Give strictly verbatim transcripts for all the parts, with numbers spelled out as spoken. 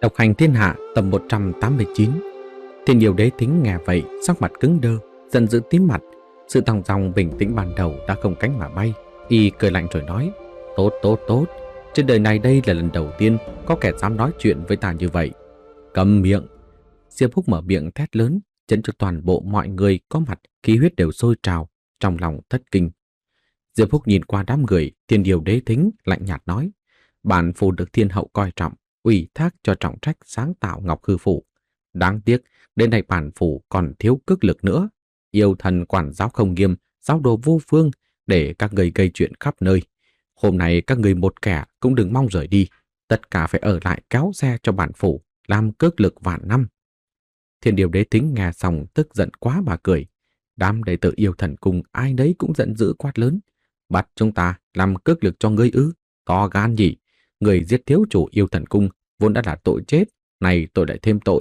Độc hành thiên hạ tập một trăm tám mươi chín. Thiên Yêu Đế Thính nghe vậy, sắc mặt cứng đơ, giận dữ tím mặt. Sự thong dong bình tĩnh ban đầu đã không cánh mà bay. Y cười lạnh rồi nói: Tốt tốt tốt, trên đời này đây là lần đầu tiên có kẻ dám nói chuyện với ta như vậy. Cầm miệng! Diệp Húc mở miệng thét lớn, chấn cho toàn bộ mọi người có mặt, khí huyết đều sôi trào, trong lòng thất kinh. Diệp Húc nhìn qua đám người, Thiên Yêu Đế Thính lạnh nhạt nói: Bản phù được thiên hậu coi trọng, ủy thác cho trọng trách sáng tạo Ngọc Hư Phủ. Đáng tiếc, đến nay bản phủ còn thiếu cước lực nữa. Yêu thần quản giáo không nghiêm, giáo đồ vô phương, để các người gây chuyện khắp nơi. Hôm nay các người một kẻ cũng đừng mong rời đi, tất cả phải ở lại kéo xe cho bản phủ, làm cước lực vạn năm. Thiên Điều Đế Thính nghe xong tức giận quá mà cười. Đám đệ tử Yêu Thần Cung ai nấy cũng giận dữ quát lớn: Bắt chúng ta làm cước lực cho ngươi ư? To gan nhỉ! Người giết thiếu chủ Yêu Thần Cung vốn đã là tội chết, này tội lại thêm tội.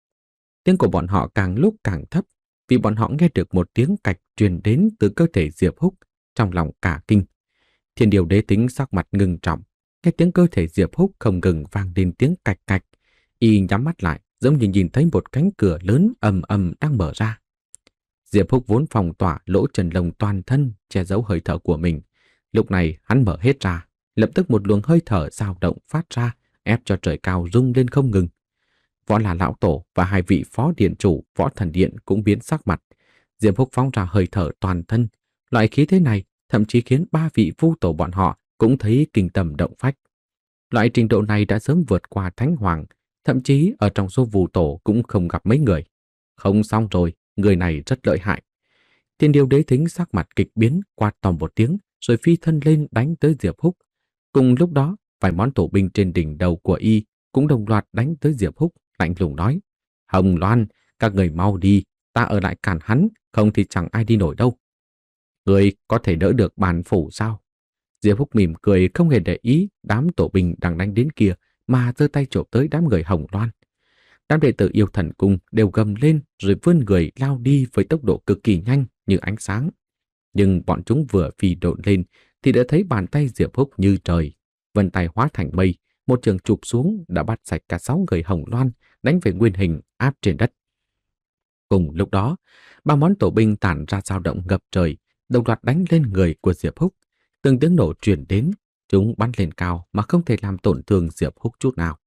Tiếng của bọn họ càng lúc càng thấp, vì bọn họ nghe được một tiếng cạch truyền đến từ cơ thể Diệp Húc, trong lòng cả kinh. Thiên Điều Đế Thính sắc mặt ngưng trọng, nghe tiếng cơ thể Diệp Húc không ngừng vang lên tiếng cạch cạch, y nhắm mắt lại, giống như nhìn thấy một cánh cửa lớn ầm ầm đang mở ra. Diệp Húc vốn phong tỏa lỗ chân lông toàn thân che giấu hơi thở của mình, lúc này hắn mở hết ra, lập tức một luồng hơi thở dao động phát ra, ép cho trời cao rung lên không ngừng. Võ là lão tổ và hai vị phó điện chủ Võ Thần Điện cũng biến sắc mặt. Diệp Húc phóng ra hơi thở toàn thân, loại khí thế này thậm chí khiến ba vị vu tổ bọn họ cũng thấy kinh tâm động phách. Loại trình độ này đã sớm vượt qua Thánh Hoàng, thậm chí ở trong số vu tổ cũng không gặp mấy người. Không xong rồi, người này rất lợi hại. Thiên Điều Đế Thính sắc mặt kịch biến, quát to một tiếng, rồi phi thân lên đánh tới Diệp Húc. Cùng lúc đó, vài món tổ binh trên đỉnh đầu của y cũng đồng loạt đánh tới Diệp Húc, lạnh lùng nói: Hồng Loan, các người mau đi, ta ở lại cản hắn, không thì chẳng ai đi nổi đâu. Người có thể đỡ được bản phủ sao? Diệp Húc mỉm cười, không hề để ý đám tổ binh đang đánh đến kia, mà giơ tay chộp tới đám người Hồng Loan. Đám đệ tử Yêu Thần Cung đều gầm lên rồi vươn người lao đi với tốc độ cực kỳ nhanh như ánh sáng. Nhưng bọn chúng vừa phi độn lên thì đã thấy bàn tay Diệp Húc như trời, vân tay hóa thành mây, một trường chụp xuống đã bắt sạch cả sáu người Hồng Loan, đánh về nguyên hình áp trên đất. Cùng lúc đó, ba món tổ binh tản ra dao động ngập trời, đồng loạt đánh lên người của Diệp Húc. Từng tiếng nổ truyền đến, chúng bắn lên cao mà không thể làm tổn thương Diệp Húc chút nào.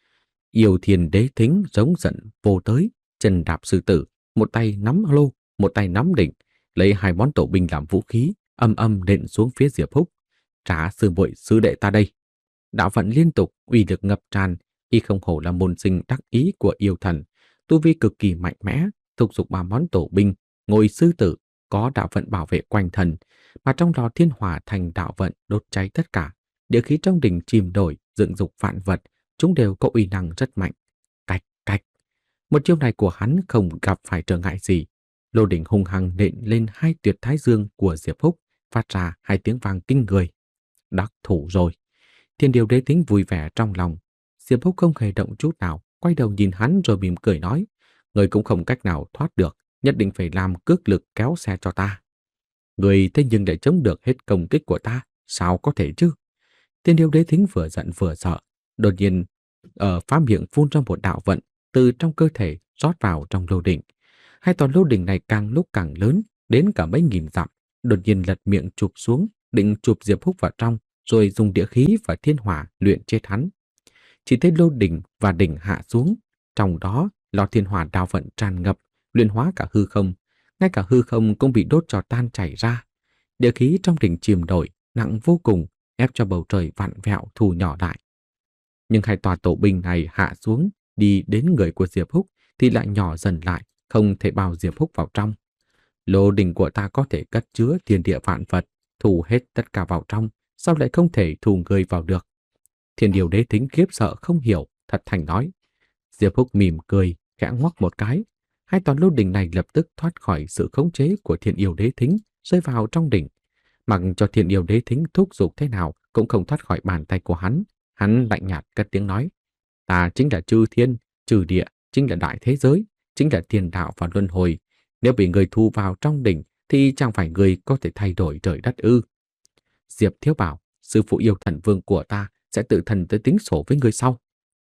Yêu Thiên Đế Thính giống giận vô tới, chân đạp sư tử, một tay nắm lô, một tay nắm đỉnh, lấy hai món tổ binh làm vũ khí, âm âm nện xuống phía Diệp Húc. Trả sư muội sư đệ ta đây! Đạo vận liên tục, uy lực ngập tràn, y không hổ là môn sinh đắc ý của yêu thần, tu vi cực kỳ mạnh mẽ, thúc giục ba món tổ binh, ngồi sư tử, có đạo vận bảo vệ quanh thân, mà trong lò thiên hỏa thành đạo vận đốt cháy tất cả, địa khí trong đỉnh chìm nổi, dựng dục vạn vật, chúng đều có uy năng rất mạnh. Cạch cạch, một chiêu này của hắn không gặp phải trở ngại gì, lô đỉnh hung hăng nện lên hai tuyệt thái dương của Diệp Húc, phát ra hai tiếng vang kinh người. Đắc thủ rồi! Thiên Điều Đế Thính vui vẻ trong lòng. Diệp Húc không hề động chút nào, quay đầu nhìn hắn rồi mỉm cười nói: Người cũng không cách nào thoát được, nhất định phải làm cước lực kéo xe cho ta. Người thế nhưng để chống được hết công kích của ta, sao có thể chứ? Thiên Điều Đế Thính vừa giận vừa sợ, đột nhiên ở phá miệng phun ra một đạo vận từ trong cơ thể rót vào trong lô đỉnh. Hai toàn lô đỉnh này càng lúc càng lớn, đến cả mấy nghìn dặm, đột nhiên lật miệng chụp xuống, định chụp Diệp Húc vào trong, rồi dùng địa khí và thiên hỏa luyện chết hắn. Chỉ thấy lô đỉnh và đỉnh hạ xuống, trong đó lò thiên hỏa đạo vận tràn ngập, luyện hóa cả hư không, ngay cả hư không cũng bị đốt cho tan chảy ra. Địa khí trong đỉnh chìm nổi, nặng vô cùng, ép cho bầu trời vặn vẹo thu nhỏ lại. Nhưng hai tòa tổ binh này hạ xuống, đi đến người của Diệp Húc thì lại nhỏ dần lại, không thể bao Diệp Húc vào trong. Lô đỉnh của ta có thể cất chứa thiên địa vạn vật, thu hết tất cả vào trong, sao lại không thể thu người vào được? Thiên Điều Đế Thính khiếp sợ không hiểu, thật thành nói. Diệp Húc mỉm cười, khẽ ngoắc một cái. Hai toàn lô đỉnh này lập tức thoát khỏi sự khống chế của Thiên Yêu Đế Thính, rơi vào trong đỉnh. Mặc cho Thiên Yêu Đế Thính thúc giục thế nào cũng không thoát khỏi bàn tay của hắn. Hắn lạnh nhạt cất tiếng nói: Ta chính là chư thiên, chư địa, chính là đại thế giới, chính là thiên đạo và luân hồi. Nếu bị người thu vào trong đỉnh thì chẳng phải người có thể thay đổi trời đất ư? Diệp Thiếu bảo, sư phụ Yêu Thần Vương của ta sẽ tự thần tới tính sổ với người sau.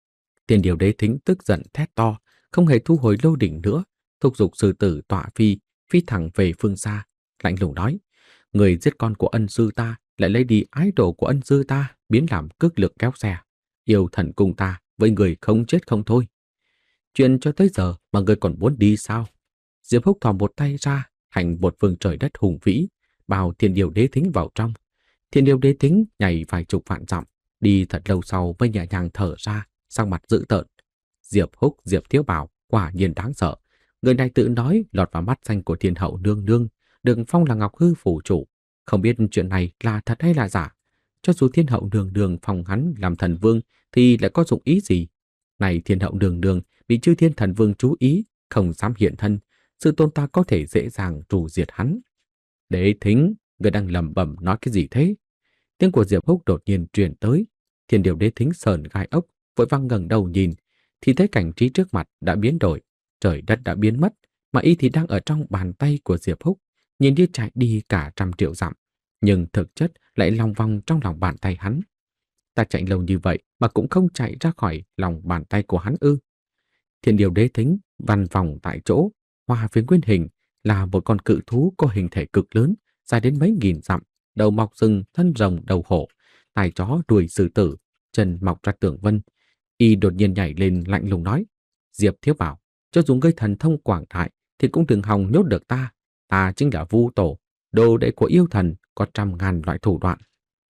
Tiền điều đế thính tức giận thét to, không hề thu hồi lô đỉnh nữa, thúc giục sư tử tọa phi, phi thẳng về phương xa, lạnh lùng nói: người giết con của ân sư ta, lại lấy đi ái đồ của ân sư ta, biến làm cước lực kéo xe. Yêu thần cùng ta, với người không chết không thôi. Chuyện cho tới giờ mà người còn muốn đi sao? Diệp Húc thò một tay ra, thành một phương trời đất hùng vĩ, bao thiên điều đế thính vào trong. Thiên điều đế thính nhảy vài chục vạn dặm, đi thật lâu sau mới nhẹ nhàng thở ra, sắc mặt dữ tợn. Diệp Húc, Diệp Thiếu Bảo quả nhiên đáng sợ. Người này tự nói lọt vào mắt xanh của thiên hậu nương nương, được phong là Ngọc Hư phủ chủ. Không biết chuyện này là thật hay là giả. Cho dù thiên hậu nương nương phong hắn làm thần vương thì lại có dụng ý gì? Này thiên hậu nương nương bị chư thiên thần vương chú ý, không dám hiện thân, sự tôn ta có thể dễ dàng trù diệt hắn. Đế thính, người đang lẩm bẩm nói cái gì thế? Tiếng của Diệp Húc đột nhiên truyền tới. Thiên điều đế thính sờn gai ốc, vội vang ngẩng đầu nhìn, thì thấy cảnh trí trước mặt đã biến đổi, trời đất đã biến mất, mà y thì đang ở trong bàn tay của Diệp Húc, nhìn như chạy đi cả trăm triệu dặm, nhưng thực chất lại lòng vòng trong lòng bàn tay hắn. Ta chạy lâu như vậy mà cũng không chạy ra khỏi lòng bàn tay của hắn ư? Thiên điều đế thính văn vòng tại chỗ, hòa với nguyên hình là một con cự thú có hình thể cực lớn, dài đến mấy nghìn dặm, đầu mọc sừng, thân rồng đầu hổ, tai chó đuôi sư tử, chân mọc ra tường vân. Y đột nhiên nhảy lên lạnh lùng nói: Diệp Thiếu Bảo, cho dù ngươi thần thông quảng đại thì cũng đừng hòng nhốt được ta. Ta chính là Vu Tổ, đồ đệ của yêu thần, có trăm ngàn loại thủ đoạn.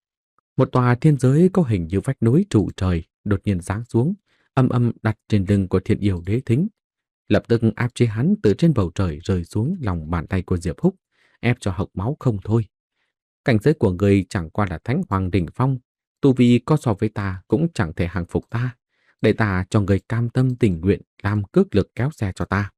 Một tòa thiên giới có hình như vách núi trụ trời đột nhiên giáng xuống, âm âm đặt trên lưng của thiên yêu đế thính, lập tức áp chế hắn từ trên bầu trời rơi xuống lòng bàn tay của Diệp Húc, ép cho hộc máu không thôi. Cảnh giới của người chẳng qua là Thánh Hoàng đỉnh phong, tu vi có so với ta cũng chẳng thể hàng phục ta, để ta cho người cam tâm tình nguyện làm cước lực kéo xe cho ta.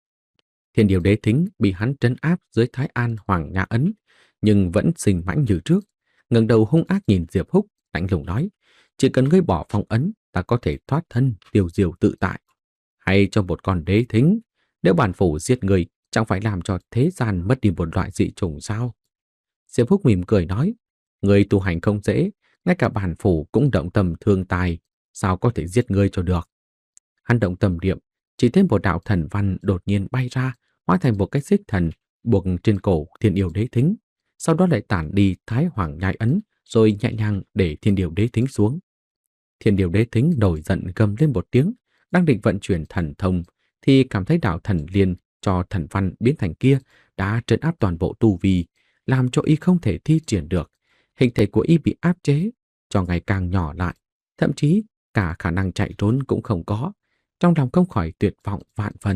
Thiên điều đế thính bị hắn trấn áp dưới Thái An Hoàng Nhã Ấn, nhưng vẫn sinh mãnh như trước, ngẩng đầu hung ác nhìn Diệp Húc, lạnh lùng nói: chỉ cần ngươi bỏ phong ấn, ta có thể thoát thân, tiêu diêu tự tại. Hay cho một con đế thính, nếu bản phủ giết người, chẳng phải làm cho thế gian mất đi một loại dị chủng sao? Diệp Húc mỉm cười nói: người tu hành không dễ, ngay cả bản phủ cũng động tâm thương tài, sao có thể giết ngươi cho được? Hắn động tâm niệm, chỉ thêm một đạo thần văn đột nhiên bay ra, hóa thành một cái xích thần buộc trên cổ thiên yêu đế thính, sau đó lại tản đi Thái Hoàng Nhai Ấn, rồi nhẹ nhàng để thiên điều đế thính xuống. Thiên điều đế thính nổi giận gầm lên một tiếng, đang định vận chuyển thần thông thì cảm thấy đạo thần liên cho thần văn biến thành kia đã trấn áp toàn bộ tu vi, làm cho y không thể thi triển được. Hình thể của y bị áp chế cho ngày càng nhỏ lại, thậm chí cả khả năng chạy trốn cũng không có. Trong lòng không khỏi tuyệt vọng vạn phần.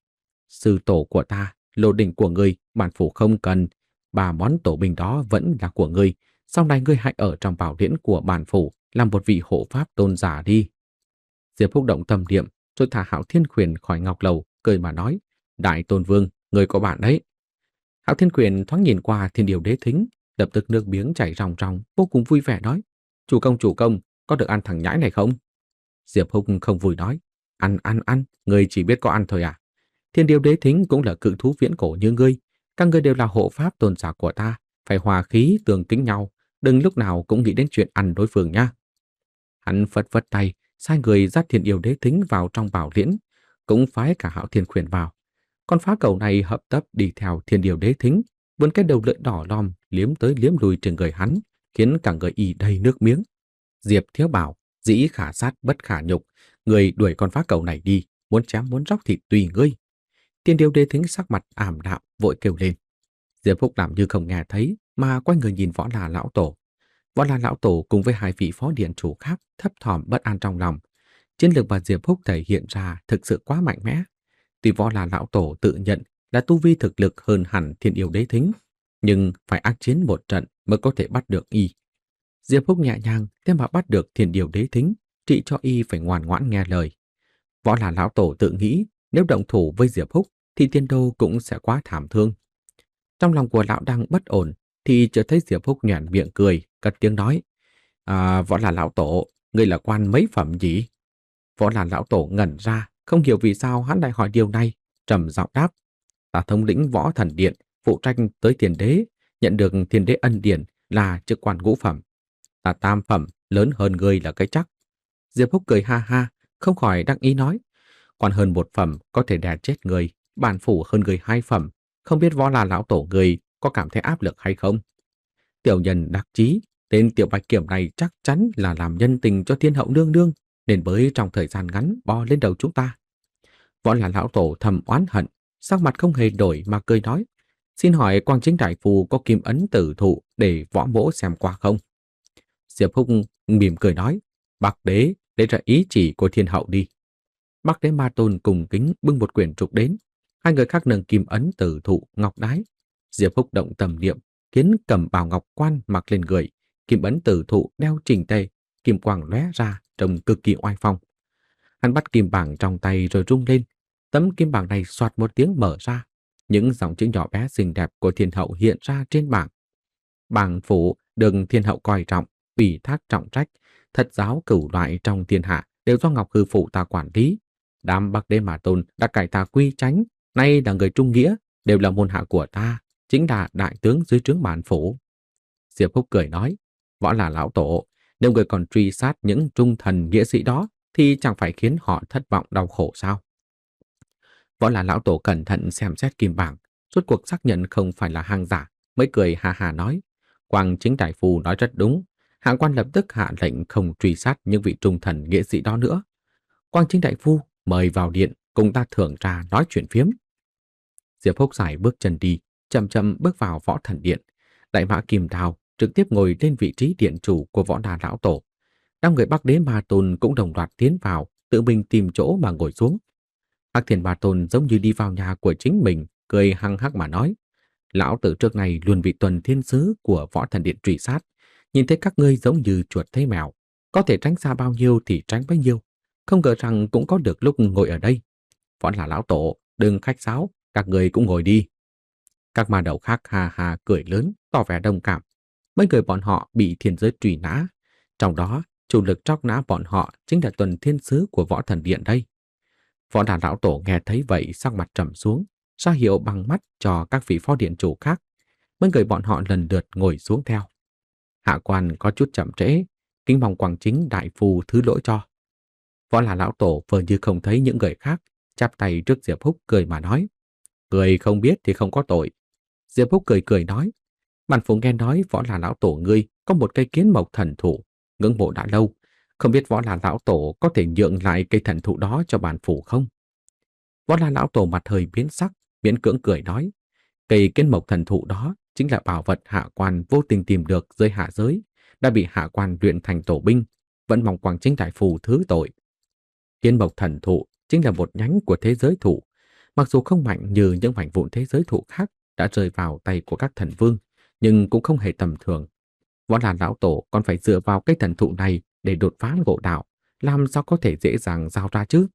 Sư tổ của ta, lô đỉnh của ngươi, bản phủ không cần. Ba món tổ binh đó vẫn là của ngươi. Sau này ngươi hãy ở trong bảo điển của bản phủ, làm một vị hộ pháp tôn giả đi. Diệp Húc động tâm niệm, rồi thả Hạo Thiên Quyền khỏi ngọc lầu, cười mà nói: Đại Tôn Vương, ngươi có bạn đấy. Hạo Thiên Quyền thoáng nhìn qua thiên điều đế thính, lập tức nước miếng chảy ròng ròng, vô cùng vui vẻ nói: Chủ công, chủ công, có được ăn thằng nhãi này không? Diệp Húc không vui nói: Ăn, ăn, ăn, ngươi chỉ biết có ăn thôi à? Thiên điều đế thính cũng là cự thú viễn cổ như ngươi, các ngươi đều là hộ pháp tôn giả của ta, phải hòa khí tương kính nhau, đừng lúc nào cũng nghĩ đến chuyện ăn đối phương nha. Hắn phất phất tay, sai người dắt thiên điều đế thính vào trong bảo liễn, cũng phái cả Hạo Thiên Quyền vào. Con phá cầu này hấp tấp đi theo thiên điều đế thính, vươn cái đầu lưỡi đỏ lòm liếm tới liếm lui trên người hắn, khiến cả người y đầy nước miếng. Diệp Thiếu Bảo, dĩ khả sát bất khả nhục, người đuổi con phá cầu này đi, muốn chém muốn róc thịt tùy ngươi. Thiên điều đế thính sắc mặt ảm đạm, vội kêu lên. Diệp Húc làm như không nghe thấy, mà quay người nhìn Võ Là lão tổ. Võ Là lão tổ cùng với hai vị phó điện chủ khác thấp thỏm bất an trong lòng. Chiến lược mà Diệp Húc thể hiện ra thực sự quá mạnh mẽ. Tuy Võ Là lão tổ tự nhận là tu vi thực lực hơn hẳn thiên yêu đế thính, nhưng phải ác chiến một trận mới có thể bắt được y. Diệp Húc nhẹ nhàng thế mà bắt được thiên yêu đế thính, trị cho y phải ngoan ngoãn nghe lời. Võ Là lão tổ tự nghĩ nếu động thủ với Diệp Húc thì tiên đô cũng sẽ quá thảm thương. Trong lòng của lão đang bất ổn thì chợt thấy Diệp Húc nhoẻn miệng cười, cất tiếng nói: à, Võ Là lão tổ, ngươi là quan mấy phẩm gì? Võ Là lão tổ ngẩn ra, không hiểu vì sao hắn lại hỏi điều này, trầm giọng đáp: Ta thống lĩnh Võ Thần Điện, phụ trách tới Thiên Đế, nhận được Thiên Đế ân điển là chức quan ngũ phẩm. Ta tam phẩm, lớn hơn ngươi là cái chắc. Diệp Húc cười ha ha, không khỏi đắc ý nói, còn hơn một phẩm có thể đè chết người, bản phủ hơn người hai phẩm, không biết Võ là lão tổ người có cảm thấy áp lực hay không? Tiểu nhân đắc chí, tên tiểu bạch kiểm này chắc chắn là làm nhân tình cho thiên hậu nương nương, nên mới trong thời gian ngắn bò lên đầu chúng ta. Võ là lão tổ thầm oán hận, sắc mặt không hề đổi mà cười nói, xin hỏi Quang Chính đại phu có kim ấn tử thụ để võ mỗ xem qua không? Diệp Húc mỉm cười nói, Bắc đế, lấy ra ý chỉ của thiên hậu đi. Bắc đế Ma Tôn cùng kính bưng một quyển trục đến, hai người khác nâng kim ấn tử thụ ngọc đái. Diệp Húc động tầm niệm, kiến cầm bào ngọc quan mặc lên người, kim ấn tử thụ đeo chỉnh tề, kim quang lóe ra trông cực kỳ oai phong. Hắn bắt kim bảng trong tay rồi rung lên, tấm kim bảng này xoạt một tiếng mở ra, những dòng chữ nhỏ bé xinh đẹp của thiên hậu hiện ra trên bảng. Bảng phủ được thiên hậu coi trọng, ủy thác trọng trách, thất giáo cửu loại trong thiên hạ đều do Ngọc Hư phụ ta quản lý. Đám Bắc đế Ma Tôn đã cải tà quy chánh, nay là người trung nghĩa, đều là môn hạ của ta, chính là đại tướng dưới trướng bản phủ. Diệp Húc cười nói, Võ là lão tổ, nếu người còn truy sát những trung thần nghĩa sĩ đó, thì chẳng phải khiến họ thất vọng đau khổ sao? Võ là lão tổ cẩn thận xem xét kim bảng, rốt cuộc xác nhận không phải là hàng giả, mới cười hà hà nói, Quang Chính đại phu nói rất đúng, hạ quan lập tức hạ lệnh không truy sát những vị trung thần nghĩa sĩ đó nữa. Quang Chính đại phu mời vào điện cùng ta thưởng trà nói chuyện phiếm. Diệp Húc giải bước chân đi, chậm chậm bước vào võ thần điện. Đại mã Kim Đao trực tiếp ngồi lên vị trí điện chủ của Võ Đà lão tổ. Đám người Bắc đế Ma Tôn cũng đồng loạt tiến vào, tự mình tìm chỗ mà ngồi xuống. Hắc Thiên Ma Tôn giống như đi vào nhà của chính mình, cười hăng hắc mà nói, lão tử trước này luôn bị tuần thiên sứ của Võ Thần Điện truy sát, nhìn thấy các ngươi giống như chuột thấy mèo, có thể tránh xa bao nhiêu thì tránh bấy nhiêu, không ngờ rằng cũng có được lúc ngồi ở đây. Võ là lão tổ, đừng khách sáo, các người cũng ngồi đi. Các ma đầu khác hà hà cười lớn, tỏ vẻ đồng cảm. Mấy người bọn họ bị thiên giới truy nã, trong đó chủ lực tróc nã bọn họ chính là tuần thiên sứ của Võ Thần Điện đây. Võ Đà lão tổ nghe thấy vậy sắc mặt trầm xuống, ra hiệu bằng mắt cho các vị phó điện chủ khác. Mấy người bọn họ lần lượt ngồi xuống theo. Hạ quan có chút chậm trễ, kính mong Quang Chính đại phu thứ lỗi cho. Võ là lão tổ vừa như không thấy những người khác, chắp tay trước Diệp Húc cười mà nói, người không biết thì không có tội. Diệp Húc cười cười nói, bản phủ nghe nói Võ là lão tổ ngươi có một cây kiến mộc thần thụ, ngưỡng mộ đã lâu, không biết Võ là lão tổ có thể nhượng lại cây thần thụ đó cho bản phủ không? Võ là lão tổ mặt hơi biến sắc, miễn cưỡng cười nói, cây kiến mộc thần thụ đó chính là bảo vật hạ quan vô tình tìm được dưới hạ giới, đã bị hạ quan luyện thành tổ binh, vẫn mong Quang Chính đại phu thứ tội. Kiến mộc thần thụ chính là một nhánh của thế giới thụ, mặc dù không mạnh như những mảnh vụn thế giới thụ khác đã rơi vào tay của các thần vương, nhưng cũng không hề tầm thường. Võ là lão tổ còn phải dựa vào cây thần thụ này để đột phá ngộ đạo, làm sao có thể dễ dàng giao ra chứ?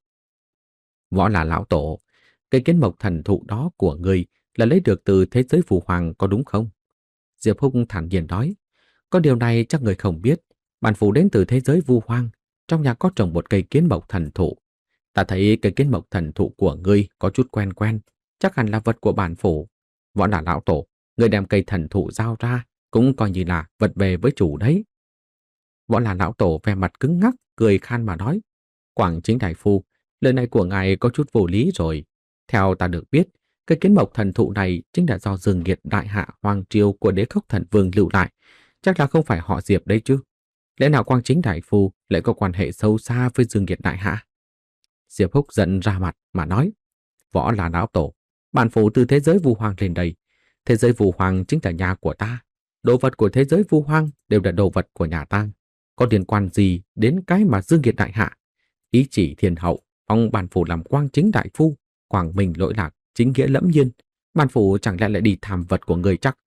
Võ là lão tổ, cây kiến mộc thần thụ đó của ngươi là lấy được từ thế giới phù hoàng có đúng không? Diệp Húc thản nhiên nói, có điều này chắc người không biết, bản phủ đến từ thế giới vu hoang, trong nhà có trồng một cây kiến mộc thần thụ. Ta thấy cây kiến mộc thần thụ của ngươi có chút quen quen, chắc hẳn là vật của bản phủ. Võ là lão tổ, ngươi đem cây thần thụ giao ra, cũng coi như là vật về với chủ đấy. Võ là lão tổ vẻ mặt cứng ngắc, cười khan mà nói, Quảng Chính đại phu, lời này của ngài có chút vô lý rồi. Theo ta được biết, cây kiến mộc thần thụ này chính là do Dương Nghiệt đại hạ hoàng triều của Đế Khốc Thần Vương lưu lại, chắc là không phải họ Diệp đấy chứ. Lẽ nào Quang Chính đại phu lại có quan hệ sâu xa với Dương Nghiệt đại hạ? Diệp Húc giận ra mặt mà nói, Võ là lão tổ, bản phủ từ thế giới vu hoang lên đây, thế giới vu hoang chính là nhà của ta, đồ vật của thế giới vu hoang đều là đồ vật của nhà ta, có liên quan gì đến cái mà Dương Nghiệt đại hạ? Ý chỉ thiên hậu, ông bản phủ làm Quang Chính đại phu, quảng minh lỗi lạc, chính nghĩa lẫm nhiên, bản phủ chẳng lẽ lại đi tham vật của người chắc?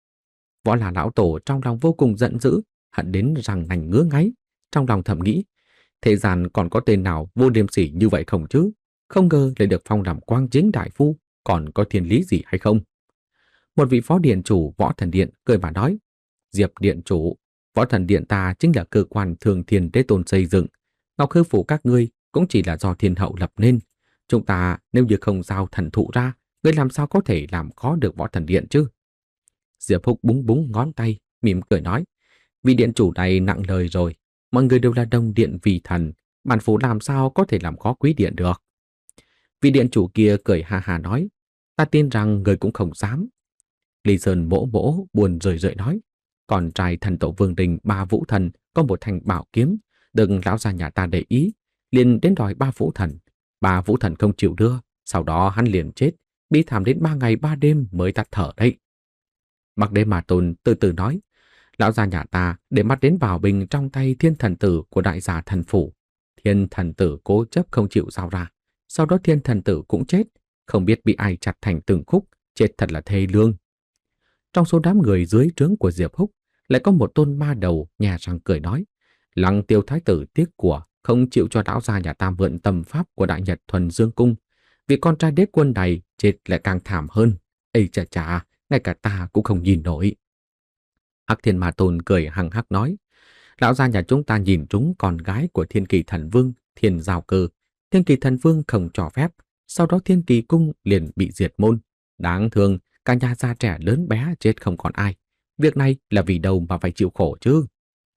Võ là lão tổ trong lòng vô cùng giận dữ, hận đến răng nành ngứa ngáy, trong lòng thầm nghĩ, thế gian còn có tên nào vô liêm sỉ như vậy không chứ? Không ngờ lại được phong làm Quang Chính đại phu, còn có thiên lý gì hay không? Một vị phó điện chủ Võ Thần Điện cười mà nói, Diệp điện chủ, Võ Thần Điện ta chính là cơ quan thường thiên đế tôn xây dựng, Ngọc Hư phủ các ngươi cũng chỉ là do thiên hậu lập nên. Chúng ta nếu như không giao thần thụ ra, ngươi làm sao có thể làm khó được Võ Thần Điện chứ? Diệp Húc búng búng ngón tay, mỉm cười nói, vị điện chủ này nặng lời rồi, mọi người đều là đồng điện vì thần, bản phủ làm sao có thể làm khó quý điện được. Vị điện chủ kia cười ha ha nói, ta tin rằng người cũng không dám. Lý Sơn mỗ mỗ buồn rười rượi nói, con trai thần tổ Vương Đình Ba Vũ Thần có một thanh bảo kiếm, đừng lão gia nhà ta để ý, liền đến đòi ba Vũ Thần. Ba Vũ Thần không chịu đưa, sau đó hắn liền chết, bi thảm đến ba ngày ba đêm mới tắt thở đấy. Mặc Đế Ma Tôn từ từ nói, lão gia nhà ta để mắt đến bảo bình trong tay thiên thần tử của đại gia thần phủ. Thiên thần tử cố chấp không chịu giao ra, sau đó thiên thần tử cũng chết, không biết bị ai chặt thành từng khúc, chết thật là thê lương. Trong số đám người dưới trướng của Diệp Húc, lại có một tôn ma đầu nhè răng cười nói, Lăng Tiêu thái tử tiếc của, không chịu cho lão gia nhà ta mượn tầm pháp của Đại Nhật Thuần Dương Cung. Vì con trai đế quân này chết lại càng thảm hơn. Ây chà chà, ngay cả ta cũng không nhìn nổi. Hắc Thiên Ma Tôn cười hằng hắc nói, lão gia nhà chúng ta nhìn trúng con gái của Thiên Kỳ Thần Vương, Thiên Giao Cơ. Thiên Kỳ Thần Vương không cho phép, sau đó Thiên Kỳ Cung liền bị diệt môn. Đáng thương, cả nhà già trẻ lớn bé chết không còn ai. Việc này là vì đâu mà phải chịu khổ chứ?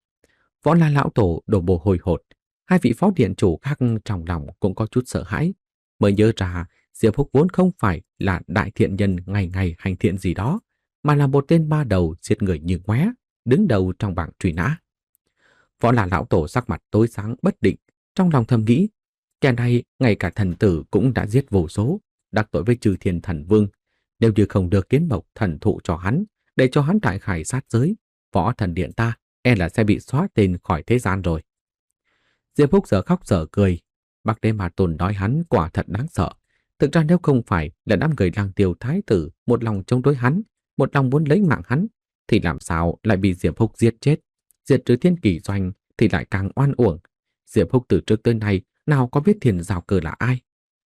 Võ La lão tổ đổ mồ hôi hột. Hai vị phó điện chủ khác trong lòng cũng có chút sợ hãi. Mới nhớ ra Diệp Húc vốn không phải là đại thiện nhân ngày ngày hành thiện gì đó, mà là một tên ma đầu giết người như ngoé, đứng đầu trong bảng truy nã. Võ La lão tổ sắc mặt tối sáng bất định, trong lòng thầm nghĩ, kẻ này ngay cả thần tử cũng đã giết vô số, đắc tội với Chư Thiên Thần Vương. Nếu như không được kiến mộc thần thụ cho hắn, để cho hắn đại khải sát giới, võ thần điện ta e là sẽ bị xóa tên khỏi thế gian rồi. Diệp Húc giờ khóc giờ cười. Bắc Đế Ma Tôn nói hắn quả thật đáng sợ. Thực ra nếu không phải là đám người Lăng Tiêu thái tử một lòng chống đối hắn, một lòng muốn lấy mạng hắn, thì làm sao lại bị Diệp Húc giết chết? Diệt trừ Thiên Kỳ Doanh thì lại càng oan uổng. Diệp Húc từ trước tới nay nào có biết Thiên Giao Cơ là ai?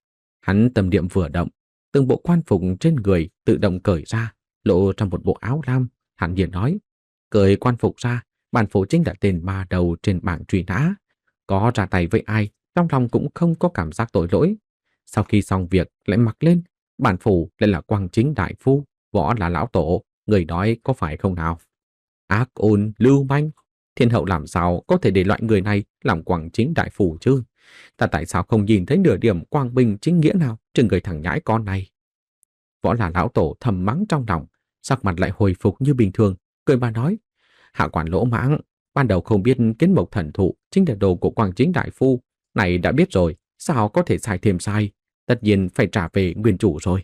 Hắn tâm niệm vừa động, từng bộ quan phục trên người tự động cởi ra, lộ trong một bộ áo lam. Hắn liền nói, cởi quan phục ra, bản phủ chính là tên ma đầu trên bảng truy nã. Có ra tay với ai, trong lòng cũng không có cảm giác tội lỗi. Sau khi xong việc lại mặc lên, bản phủ lại là Quang Chính đại phu, Võ là lão tổ, người nói có phải không nào? Ác ôn, lưu manh, thiên hậu làm sao có thể để loại người này làm Quang Chính đại phu chứ? Ta tại sao không nhìn thấy nửa điểm quang bình chính nghĩa nào trên người thằng nhãi con này? Võ là lão tổ thầm mắng trong lòng, sắc mặt lại hồi phục như bình thường, cười mà nói, hạ quản lỗ mãng, ban đầu không biết kiến mộc thần thụ chính là đồ của Quang Chính đại phu, này đã biết rồi, sao có thể sai thêm sai, tất nhiên phải trả về nguyên chủ rồi.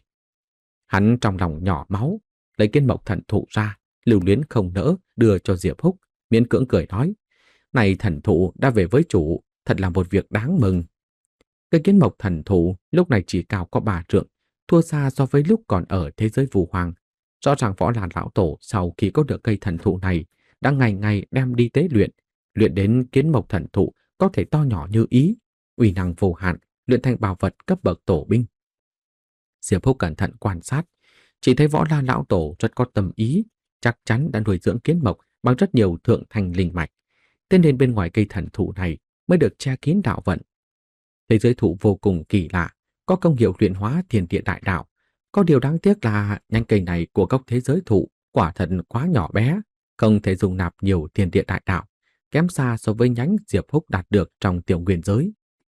Hắn trong lòng nhỏ máu, lấy kiến mộc thần thụ ra, lưu luyến không nỡ đưa cho Diệp Húc, miễn cưỡng cười nói, này thần thụ đã về với chủ, thật là một việc đáng mừng. Cây kiến mộc thần thụ lúc này chỉ cao có ba trượng, thua xa so với lúc còn ở thế giới phù hoàng. Rõ ràng Võ Lan lão tổ sau khi có được cây thần thụ này, đã ngày ngày đem đi tế luyện, luyện đến kiến mộc thần thụ có thể to nhỏ như ý, uy năng vô hạn, luyện thành bảo vật cấp bậc tổ binh. Diệp Húc cẩn thận quan sát, chỉ thấy Võ La lão tổ rất có tâm ý, chắc chắn đã nuôi dưỡng kiến mộc bằng rất nhiều thượng thành linh mạch. Thế nên bên ngoài cây thần thụ này mới được che kín đạo vận. Thế giới thụ vô cùng kỳ lạ, có công hiệu luyện hóa thiên địa đại đạo. Có điều đáng tiếc là nhánh cây này của gốc thế giới thụ quả thật quá nhỏ bé, không thể dung nạp nhiều thiên địa đại đạo, kém xa so với nhánh Diệp Húc đạt được trong tiểu nguyên giới.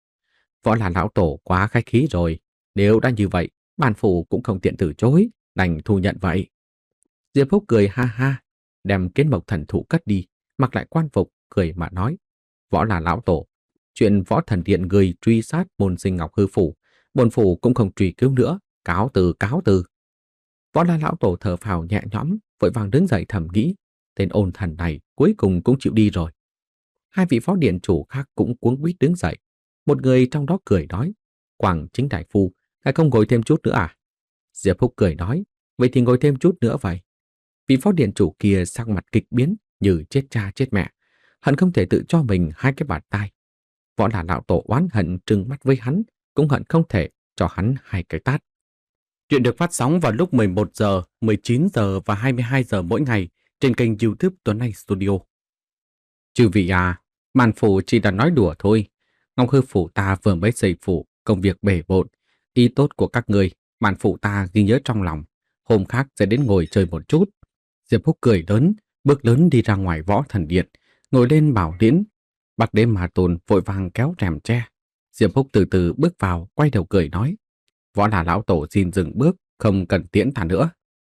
Võ là lão tổ quá khách khí rồi, nếu đã như vậy, bản phủ cũng không tiện từ chối, đành thu nhận vậy. Diệp Húc cười ha ha, đem kiến mộc thần thụ cất đi, mặc lại quan phục, cười mà nói, Võ là lão tổ, chuyện Võ Thần Điện người truy sát môn sinh Ngọc Hư Phủ, bổn phủ cũng không truy cứu nữa, cáo từ cáo từ. Võ La lão tổ thở phào nhẹ nhõm, vội vàng đứng dậy thầm nghĩ, tên ôn thần này cuối cùng cũng chịu đi rồi. Hai vị phó điện chủ khác cũng cuống quýt đứng dậy. Một người trong đó cười nói, Quảng Chính đại phu, ngài không ngồi thêm chút nữa à? Diệp Húc cười nói, vậy thì ngồi thêm chút nữa vậy. Vị phó điện chủ kia sắc mặt kịch biến như chết cha chết mẹ, hận không thể tự cho mình hai cái bạt tai. Võ là lão tổ oán hận trừng mắt với hắn, cũng hận không thể cho hắn hai cái tát. Chuyện được phát sóng vào lúc mười một giờ, mười chín giờ và hai mươi hai giờ mỗi ngày trên kênh YouTube Tuấn Anh Studio. Chư vị à, màn phủ chỉ là nói đùa thôi. Ngọc Hư phủ ta vừa mới xây phủ, công việc bể bộn, ý tốt của các người, màn phủ ta ghi nhớ trong lòng. Hôm khác sẽ đến ngồi chơi một chút. Diệp Húc cười lớn, bước lớn đi ra ngoài Võ Thần Điện, ngồi lên bảo liễn. Bạc Đế Ma Tôn vội vàng kéo rèm tre. Diệp Húc từ từ bước vào, quay đầu cười nói: Võ là lão tổ xin dừng bước, không cần tiễn ta nữa.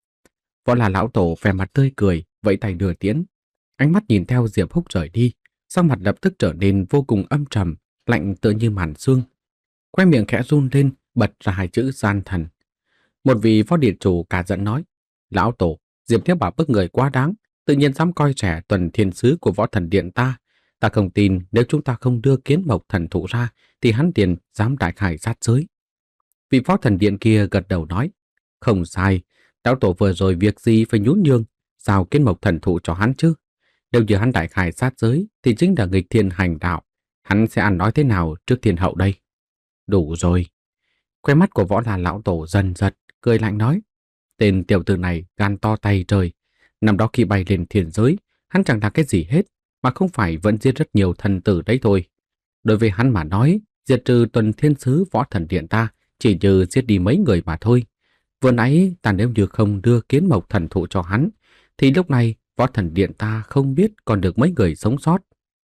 Võ là lão tổ vẻ mặt tươi cười, vẫy tay đưa tiễn. Ánh mắt nhìn theo Diệp Húc rời đi, sắc mặt lập tức trở nên vô cùng âm trầm, lạnh tựa như màn xương. Khoe miệng khẽ run lên, bật ra hai chữ gian thần. Một vị phó điện chủ cả giận nói: Lão tổ, Diệp Thiếu Bảo bức người quá đáng, tự nhiên dám coi rẻ tuần thiên sứ của võ thần điện ta. Ta không tin nếu chúng ta không đưa kiến mộc thần thụ ra, thì hắn tiền dám đại khai sát giới. Vị phó thần điện kia gật đầu nói: Không sai, lão tổ vừa rồi việc gì phải nhún nhường, sao kiến mộc thần thụ cho hắn chứ? Nếu như hắn đại khai sát giới thì chính là nghịch thiên hành đạo, hắn sẽ ăn nói thế nào trước thiên hậu đây? Đủ rồi. Khoe mắt của võ là lão tổ dần giật, cười lạnh nói: Tên tiểu tử này gan to tay trời. Năm đó khi bay lên thiên giới, hắn chẳng là cái gì hết, mà không phải vẫn giết rất nhiều thần tử đấy thôi. Đối với hắn mà nói, diệt trừ tuần thiên sứ võ thần điện ta chỉ như giết đi mấy người mà thôi. Vừa nãy ta nếu như không đưa kiến mộc thần thụ cho hắn, thì lúc này võ thần điện ta không biết còn được mấy người sống sót.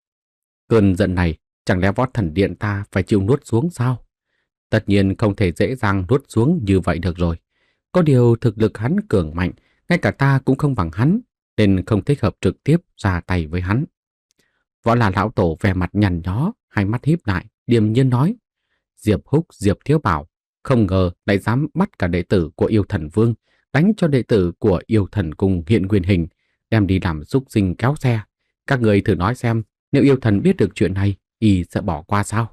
Cơn giận này, chẳng lẽ võ thần điện ta phải chịu nuốt xuống sao? Tất nhiên không thể dễ dàng nuốt xuống như vậy được rồi. Có điều thực lực hắn cường mạnh, ngay cả ta cũng không bằng hắn, nên không thích hợp trực tiếp ra tay với hắn. Võ là lão tổ vẻ mặt nhăn nhó, hai mắt híp lại, điềm nhiên nói: Diệp Húc, Diệp Thiếu Bảo, không ngờ lại dám bắt cả đệ tử của yêu thần vương, đánh cho đệ tử của yêu thần cùng hiện nguyên hình, đem đi làm xúc sinh kéo xe. Các người thử nói xem, nếu yêu thần biết được chuyện này, y sẽ bỏ qua sao?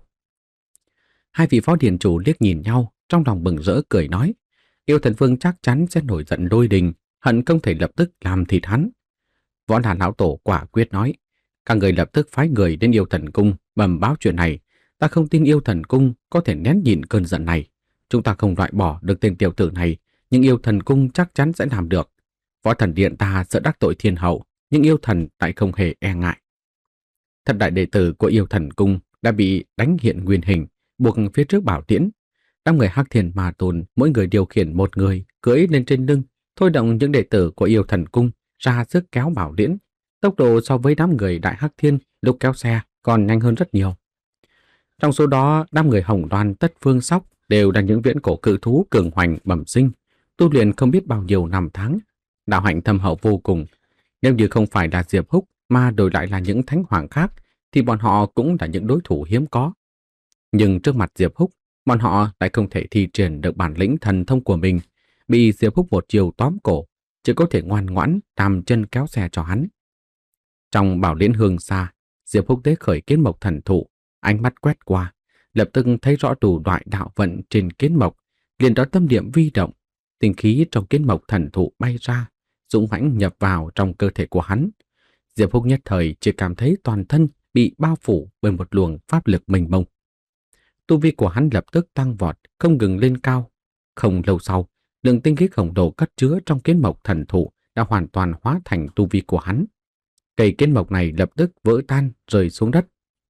Hai vị phó điện chủ liếc nhìn nhau, trong lòng bừng rỡ cười nói: Yêu thần vương chắc chắn sẽ nổi giận lôi đình, hận không thể lập tức làm thịt hắn. Võ Đàn lão tổ quả quyết nói: Các người lập tức phái người đến yêu thần cung bẩm báo chuyện này. Ta không tin yêu thần cung có thể nén nhịn cơn giận này. Chúng ta không loại bỏ được tên tiểu tử này, nhưng yêu thần cung chắc chắn sẽ làm được. Võ thần điện ta sợ đắc tội thiên hậu, nhưng yêu thần lại không hề e ngại. Thật đại đệ tử của yêu thần cung đã bị đánh hiện nguyên hình, buộc phía trước bảo tiễn. Đám người Hắc Thiên Ma Tôn mỗi người điều khiển một người cưỡi lên trên lưng, thôi động những đệ tử của yêu thần cung ra sức kéo bảo tiễn. Tốc độ so với đám người Đại Hắc Thiên lúc kéo xe còn nhanh hơn rất nhiều. Trong số đó, đám người Hồng Đoan, Tất Phương, Sóc đều là những viễn cổ cự thú cường hoành bẩm sinh, tu luyện không biết bao nhiêu năm tháng, đạo hạnh thâm hậu vô cùng. Nếu như không phải là Diệp Húc mà đổi lại là những thánh hoàng khác, thì bọn họ cũng là những đối thủ hiếm có. Nhưng trước mặt Diệp Húc, bọn họ lại không thể thi triển được bản lĩnh thần thông của mình, bị Diệp Húc một chiều tóm cổ, chỉ có thể ngoan ngoãn tam chân kéo xe cho hắn. Trong bảo liễn hương xa, Diệp Húc tế khởi kiến mộc thần thụ, ánh mắt quét qua, lập tức thấy rõ đủ loại đạo vận trên kiến mộc, liền đó tâm niệm vi động, tinh khí trong kiến mộc thần thụ bay ra, dũng mãnh nhập vào trong cơ thể của hắn. Diệp Húc nhất thời chỉ cảm thấy toàn thân bị bao phủ bởi một luồng pháp lực mênh mông. Tu vi của hắn lập tức tăng vọt, không ngừng lên cao. Không lâu sau, lượng tinh khí khổng lồ cất chứa trong kiến mộc thần thụ đã hoàn toàn hóa thành tu vi của hắn. Cây kiến mộc này lập tức vỡ tan rơi xuống đất.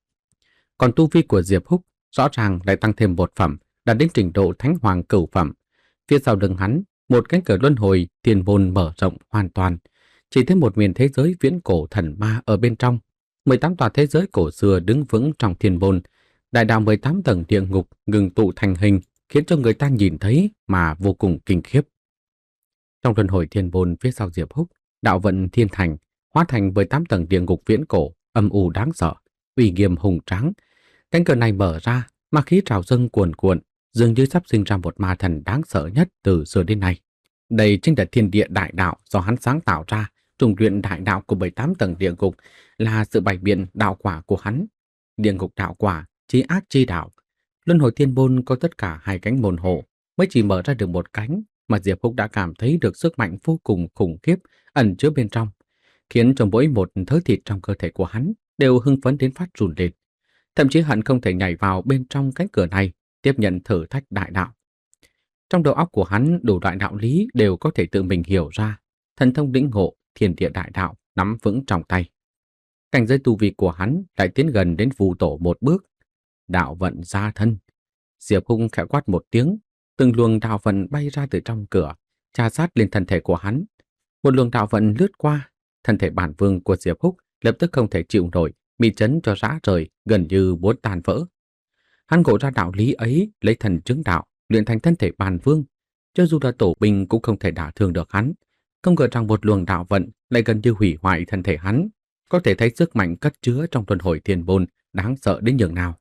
Còn tu vi của Diệp Húc rõ ràng lại tăng thêm một phẩm, đạt đến trình độ thánh hoàng cửu phẩm. Phía sau lưng hắn, một cánh cửa luân hồi tiền môn mở rộng hoàn toàn, chỉ thấy một miền thế giới viễn cổ thần ma ở bên trong. mười tám tòa thế giới cổ xưa đứng vững trong thiên môn, đại đạo mười tám tầng địa ngục ngừng tụ thành hình, khiến cho người ta nhìn thấy mà vô cùng kinh khiếp. Trong luân hồi thiên môn phía sau Diệp Húc, đạo vận thiên thành hóa thành mười tám tầng địa ngục viễn cổ, âm u đáng sợ, uy nghiêm hùng tráng. Cánh cửa này mở ra, ma khí trào dâng cuồn cuộn, dường như sắp sinh ra một ma thần đáng sợ nhất từ xưa đến nay. Đây chính là thiên địa đại đạo do hắn sáng tạo ra. Trùng luyện đại đạo của mười tám tầng địa ngục là sự bày biện đạo quả của hắn. Địa ngục đạo quả, chí ác chi đạo. Luân hồi thiên môn có tất cả hai cánh môn hộ, mới chỉ mở ra được một cánh mà Diệp Húc đã cảm thấy được sức mạnh vô cùng khủng khiếp ẩn chứa bên trong, khiến cho mỗi một thớ thịt trong cơ thể của hắn đều hưng phấn đến phát run lên. Thậm chí hận không thể nhảy vào bên trong cánh cửa này, tiếp nhận thử thách đại đạo. Trong đầu óc của hắn đủ loại đạo lý đều có thể tự mình hiểu ra, thần thông lĩnh ngộ thiên địa đại đạo nắm vững trong tay. Cảnh giới tu vi của hắn lại tiến gần đến phù tổ một bước. Đạo vận ra thân. Diệp Húc khẽ quát một tiếng, từng luồng đạo vận bay ra từ trong cửa, trà sát lên thân thể của hắn. Một luồng đạo vận lướt qua, thân thể bản vương của Diệp Húc lập tức không thể chịu nổi, bị chấn cho rã rời, gần như muốn tan vỡ. Hắn ngộ ra đạo lý ấy, lấy thần chứng đạo, luyện thành thân thể bàn vương. Cho dù là tổ binh cũng không thể đả thương được hắn. Không ngờ rằng một luồng đạo vận lại gần như hủy hoại thân thể hắn. Có thể thấy sức mạnh cất chứa trong luân hồi thiên môn đáng sợ đến nhường nào.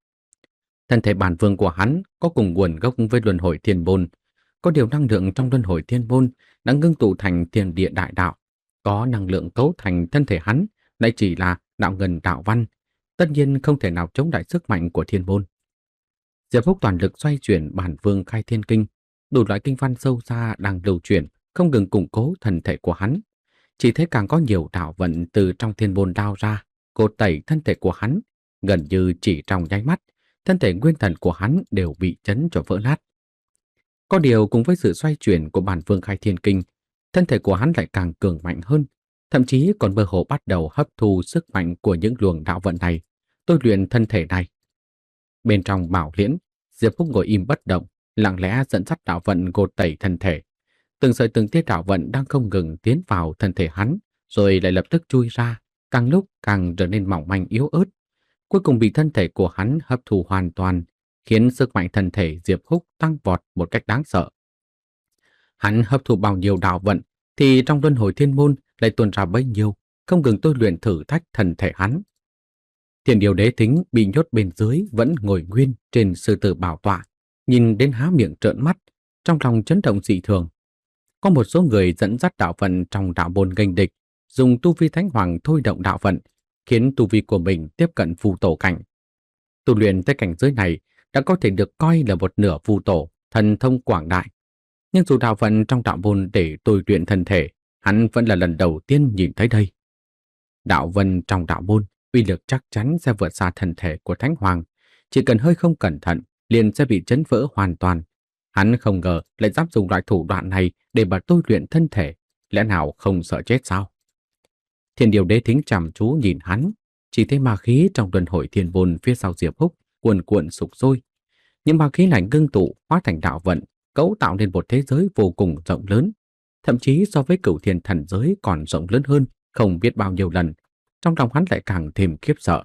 Thân thể bản vương của hắn có cùng nguồn gốc với luân hồi thiên môn. Có điều năng lượng trong luân hồi thiên môn đã ngưng tụ thành thiên địa đại đạo. Có năng lượng cấu thành thân thể hắn lại chỉ là đạo ngân đạo văn. Tất nhiên không thể nào chống lại sức mạnh của thiên môn. Diệp Húc toàn lực xoay chuyển bản vương khai thiên kinh. Đủ loại kinh văn sâu xa đang lưu chuyển, không ngừng củng cố thân thể của hắn. Chỉ thấy càng có nhiều đạo vận từ trong thiên môn đao ra, cột tẩy thân thể của hắn. Gần như chỉ trong nháy mắt, thân thể nguyên thần của hắn đều bị chấn cho vỡ nát. Có điều cùng với sự xoay chuyển của bản vương khai thiên kinh, thân thể của hắn lại càng cường mạnh hơn, thậm chí còn mơ hồ bắt đầu hấp thu sức mạnh của những luồng đạo vận này, tôi luyện thân thể này. Bên trong bảo liễn, Diệp Húc ngồi im bất động, lặng lẽ dẫn dắt đạo vận gột tẩy thân thể. Từng sợi từng tiết đạo vận đang không ngừng tiến vào thân thể hắn, rồi lại lập tức chui ra, càng lúc càng trở nên mỏng manh yếu ớt. Cuối cùng bị thân thể của hắn hấp thu hoàn toàn, khiến sức mạnh thân thể Diệp Húc tăng vọt một cách đáng sợ. Hắn hấp thu bao nhiêu đạo vận, thì trong luân hồi thiên môn lại tuôn ra bấy nhiêu, không ngừng tôi luyện thử thách thân thể hắn. Thiên Điều Đế Thính bị nhốt bên dưới vẫn ngồi nguyên trên sư tử bảo tọa, nhìn đến há miệng trợn mắt, trong lòng chấn động dị thường. Có một số người dẫn dắt đạo vận trong đạo môn nghênh địch, dùng tu vi thánh hoàng thôi động đạo vận, khiến tu vi của mình tiếp cận phù tổ cảnh. Tu luyện tới cảnh giới này đã có thể được coi là một nửa phù tổ, thần thông quảng đại. Nhưng dù đạo vận trong đạo môn để tôi luyện thân thể, hắn vẫn là lần đầu tiên nhìn thấy đây. Đạo vận trong đạo môn uy lực chắc chắn sẽ vượt xa thân thể của thánh hoàng, chỉ cần hơi không cẩn thận liền sẽ bị chấn vỡ hoàn toàn. Hắn không ngờ lại dám dùng loại thủ đoạn này để mà tôi luyện thân thể, lẽ nào không sợ chết sao? Thiên Điều Đế Thính chăm chú nhìn hắn, chỉ thấy ma khí trong luân hồi thiên môn phía sau Diệp Húc cuồn cuộn sục sôi. Những ma khí này ngưng tụ hóa thành đạo vận, cấu tạo nên một thế giới vô cùng rộng lớn, thậm chí so với Cửu Thiên thần giới còn rộng lớn hơn không biết bao nhiêu lần. Trong lòng hắn lại càng thêm khiếp sợ.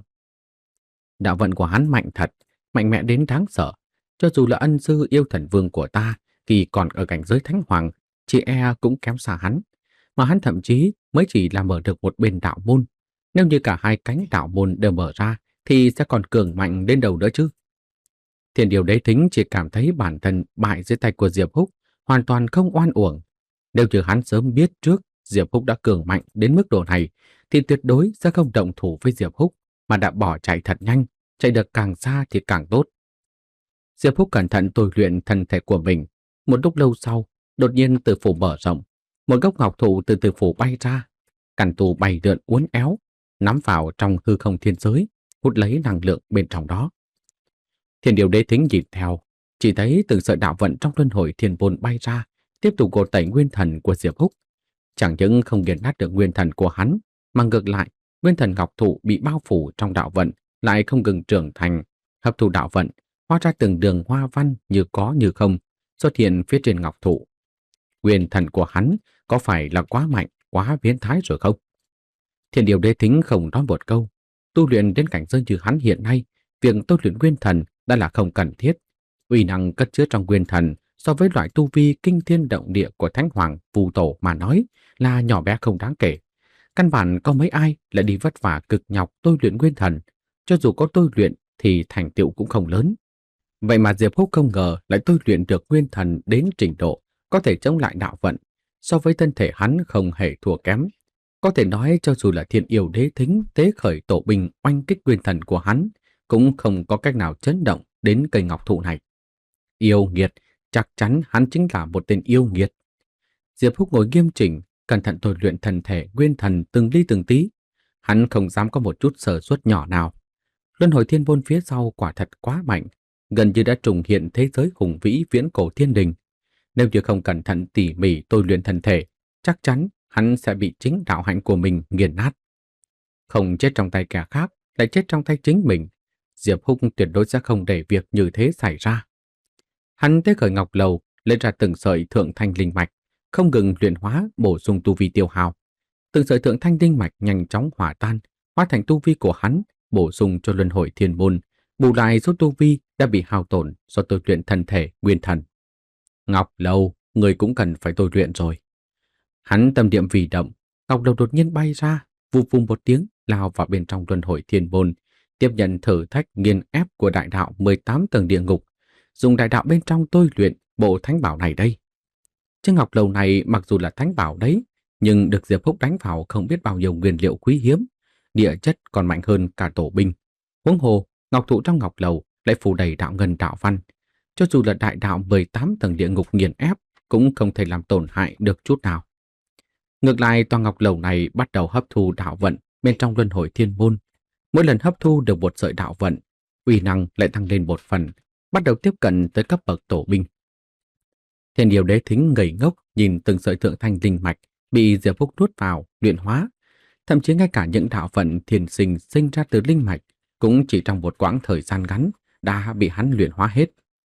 Đạo vận của hắn mạnh thật, mạnh mẽ đến đáng sợ. Cho dù là ân sư yêu thần vương của ta, khi còn ở cảnh giới thánh hoàng, chỉ e cũng kém xa hắn. Mà hắn thậm chí mới chỉ là mở được một bên đạo môn. Nếu như cả hai cánh đạo môn đều mở ra, thì sẽ còn cường mạnh đến đâu nữa chứ. Thiên Điều Đế Thính chỉ cảm thấy bản thân bại dưới tay của Diệp Húc, hoàn toàn không oan uổng. Nếu như hắn sớm biết trước Diệp Húc đã cường mạnh đến mức độ này, thì tuyệt đối sẽ không động thủ với Diệp Húc, mà đã bỏ chạy thật nhanh, chạy được càng xa thì càng tốt. Diệp Húc cẩn thận tôi luyện thân thể của mình. Một lúc lâu sau, đột nhiên từ phủ mở rộng, một gốc ngọc thụ từ từ phủ bay ra, cành tù bay lượn uốn éo, nắm vào trong hư không thiên giới, hút lấy năng lượng bên trong đó. Thiên Điều Đế Thính nhìn theo, chỉ thấy từng sợi đạo vận trong luân hồi thiên môn bay ra, tiếp tục gột tẩy nguyên thần của Diệp Húc. Chẳng những không nghiền nát được nguyên thần của hắn, mà ngược lại, nguyên thần ngọc thụ bị bao phủ trong đạo vận lại không ngừng trưởng thành, hấp thụ đạo vận, hóa ra từng đường hoa văn như có như không xuất hiện phía trên ngọc thụ. Nguyên thần của hắn có phải là quá mạnh, quá biến thái rồi không? Thiên Điều Đế Thính không nói một câu. Tu luyện đến cảnh giới như hắn hiện nay, việc tu luyện nguyên thần đã là không cần thiết. Uy năng cất chứa trong nguyên thần so với loại tu vi kinh thiên động địa của Thánh Hoàng phù tổ mà nói là nhỏ bé không đáng kể. Căn bản có mấy ai lại đi vất vả cực nhọc tôi luyện nguyên thần, cho dù có tôi luyện thì thành tựu cũng không lớn. Vậy mà Diệp Húc không ngờ lại tôi luyện được nguyên thần đến trình độ có thể chống lại đạo vận, so với thân thể hắn không hề thua kém. Có thể nói cho dù là Thiên Yêu Đế Thính tế khởi tổ binh oanh kích nguyên thần của hắn, cũng không có cách nào chấn động đến cây ngọc thụ này. Yêu nghiệt, chắc chắn hắn chính là một tên yêu nghiệt. Diệp Húc ngồi nghiêm chỉnh, cẩn thận tôi luyện thân thể nguyên thần từng ly từng tí. Hắn không dám có một chút sơ suất nhỏ nào. Luân hồi thiên môn phía sau quả thật quá mạnh, gần như đã trùng hiện thế giới hùng vĩ viễn cổ thiên đình. Nếu như không cẩn thận tỉ mỉ tôi luyện thân thể, chắc chắn hắn sẽ bị chính đạo hạnh của mình nghiền nát. Không chết trong tay kẻ khác, lại chết trong tay chính mình. Diệp Húc tuyệt đối sẽ không để việc như thế xảy ra. Hắn tế khởi ngọc lầu, lấy ra từng sợi thượng thanh linh mạch, không ngừng luyện hóa bổ sung tu vi tiêu hao. Từng sợi thượng thanh linh mạch nhanh chóng hòa tan, hóa thành tu vi của hắn, bổ sung cho luân hồi thiên môn, bù lại số tu vi đã bị hao tổn do tôi luyện thân thể nguyên thần. Ngọc Lâu, người cũng cần phải tôi luyện rồi. Hắn tâm niệm vì động, Ngọc Lâu đột nhiên bay ra, vù vù một tiếng lao vào bên trong luân hồi thiên môn, tiếp nhận thử thách nghiền ép của đại đạo mười tám tầng địa ngục, dùng đại đạo bên trong tôi luyện bộ thánh bảo này đây. Chiếc Ngọc Lâu này mặc dù là thánh bảo đấy, nhưng được Diệp Húc đánh vào không biết bao nhiêu nguyên liệu quý hiếm, địa chất còn mạnh hơn cả tổ binh. Huống hồ, ngọc thụ trong Ngọc Lầu lại phủ đầy đạo ngân đạo văn, cho dù là đại đạo mười tám tầng địa ngục nghiền ép cũng không thể làm tổn hại được chút nào. Ngược lại, tòa Ngọc Lầu này bắt đầu hấp thu đạo vận bên trong luân hồi thiên môn. Mỗi lần hấp thu được một sợi đạo vận, uy năng lại tăng lên một phần, bắt đầu tiếp cận tới cấp bậc tổ binh. Thiên Điều Đế Thính ngây ngốc nhìn từng sợi thượng thanh linh mạch bị Diệp Húc nuốt vào, luyện hóa. Thậm chí ngay cả những đạo vận thiền sinh sinh ra từ linh mạch cũng chỉ trong một quãng thời gian ngắn đã bị hắn luyện hóa hết.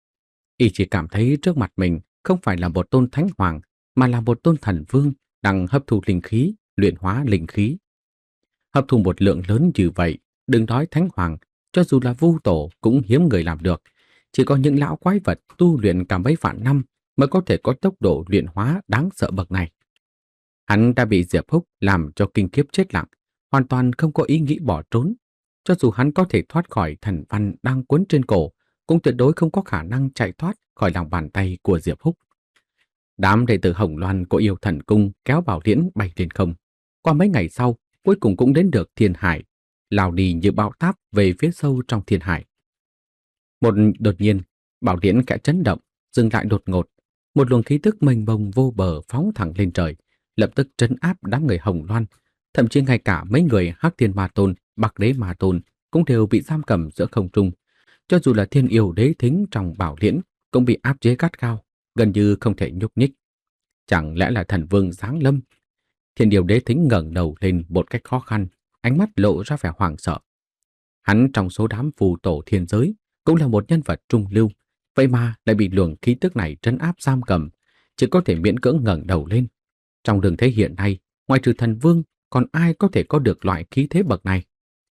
Y chỉ cảm thấy trước mặt mình không phải là một tôn thánh hoàng, mà là một tôn thần vương đang hấp thu linh khí, luyện hóa linh khí. Hấp thu một lượng lớn như vậy, đừng nói thánh hoàng, cho dù là vu tổ cũng hiếm người làm được. Chỉ có những lão quái vật tu luyện cả mấy vạn năm mới có thể có tốc độ luyện hóa đáng sợ bậc này. Hắn đã bị Diệp Húc làm cho kinh kiếp chết lặng, hoàn toàn không có ý nghĩ bỏ trốn. Cho dù hắn có thể thoát khỏi thần văn đang quấn trên cổ, cũng tuyệt đối không có khả năng chạy thoát khỏi lòng bàn tay của Diệp Húc. Đám đệ tử Hồng Loan của Yêu Thần Cung kéo Bảo Liễn bay lên không. Qua mấy ngày sau, cuối cùng cũng đến được Thiên Hải, lao đi như bão táp về phía sâu trong Thiên Hải. Một đột nhiên, Bảo Liễn kẽ chấn động, dừng lại đột ngột. Một luồng khí tức mênh mông vô bờ phóng thẳng lên trời, lập tức trấn áp đám người Hồng Loan. Thậm chí ngay cả mấy người Hắc Thiên Ma Tôn, Bạc Đế Ma Tôn cũng đều bị giam cầm giữa không trung. Cho dù là Thiên Yêu Đế Thính trong Bảo Liễn cũng bị áp chế gắt gao, gần như không thể nhúc nhích. Chẳng lẽ là thần vương giáng lâm? Thiên Yêu Đế Thính ngẩng đầu lên một cách khó khăn, ánh mắt lộ ra vẻ hoảng sợ. Hắn trong số đám phù tổ thiên giới cũng là một nhân vật trung lưu, vậy mà lại bị luồng khí tức này trấn áp giam cầm, chỉ có thể miễn cưỡng ngẩng đầu lên. Trong đường thế hiện nay, ngoài trừ thần vương, còn ai có thể có được loại khí thế bậc này?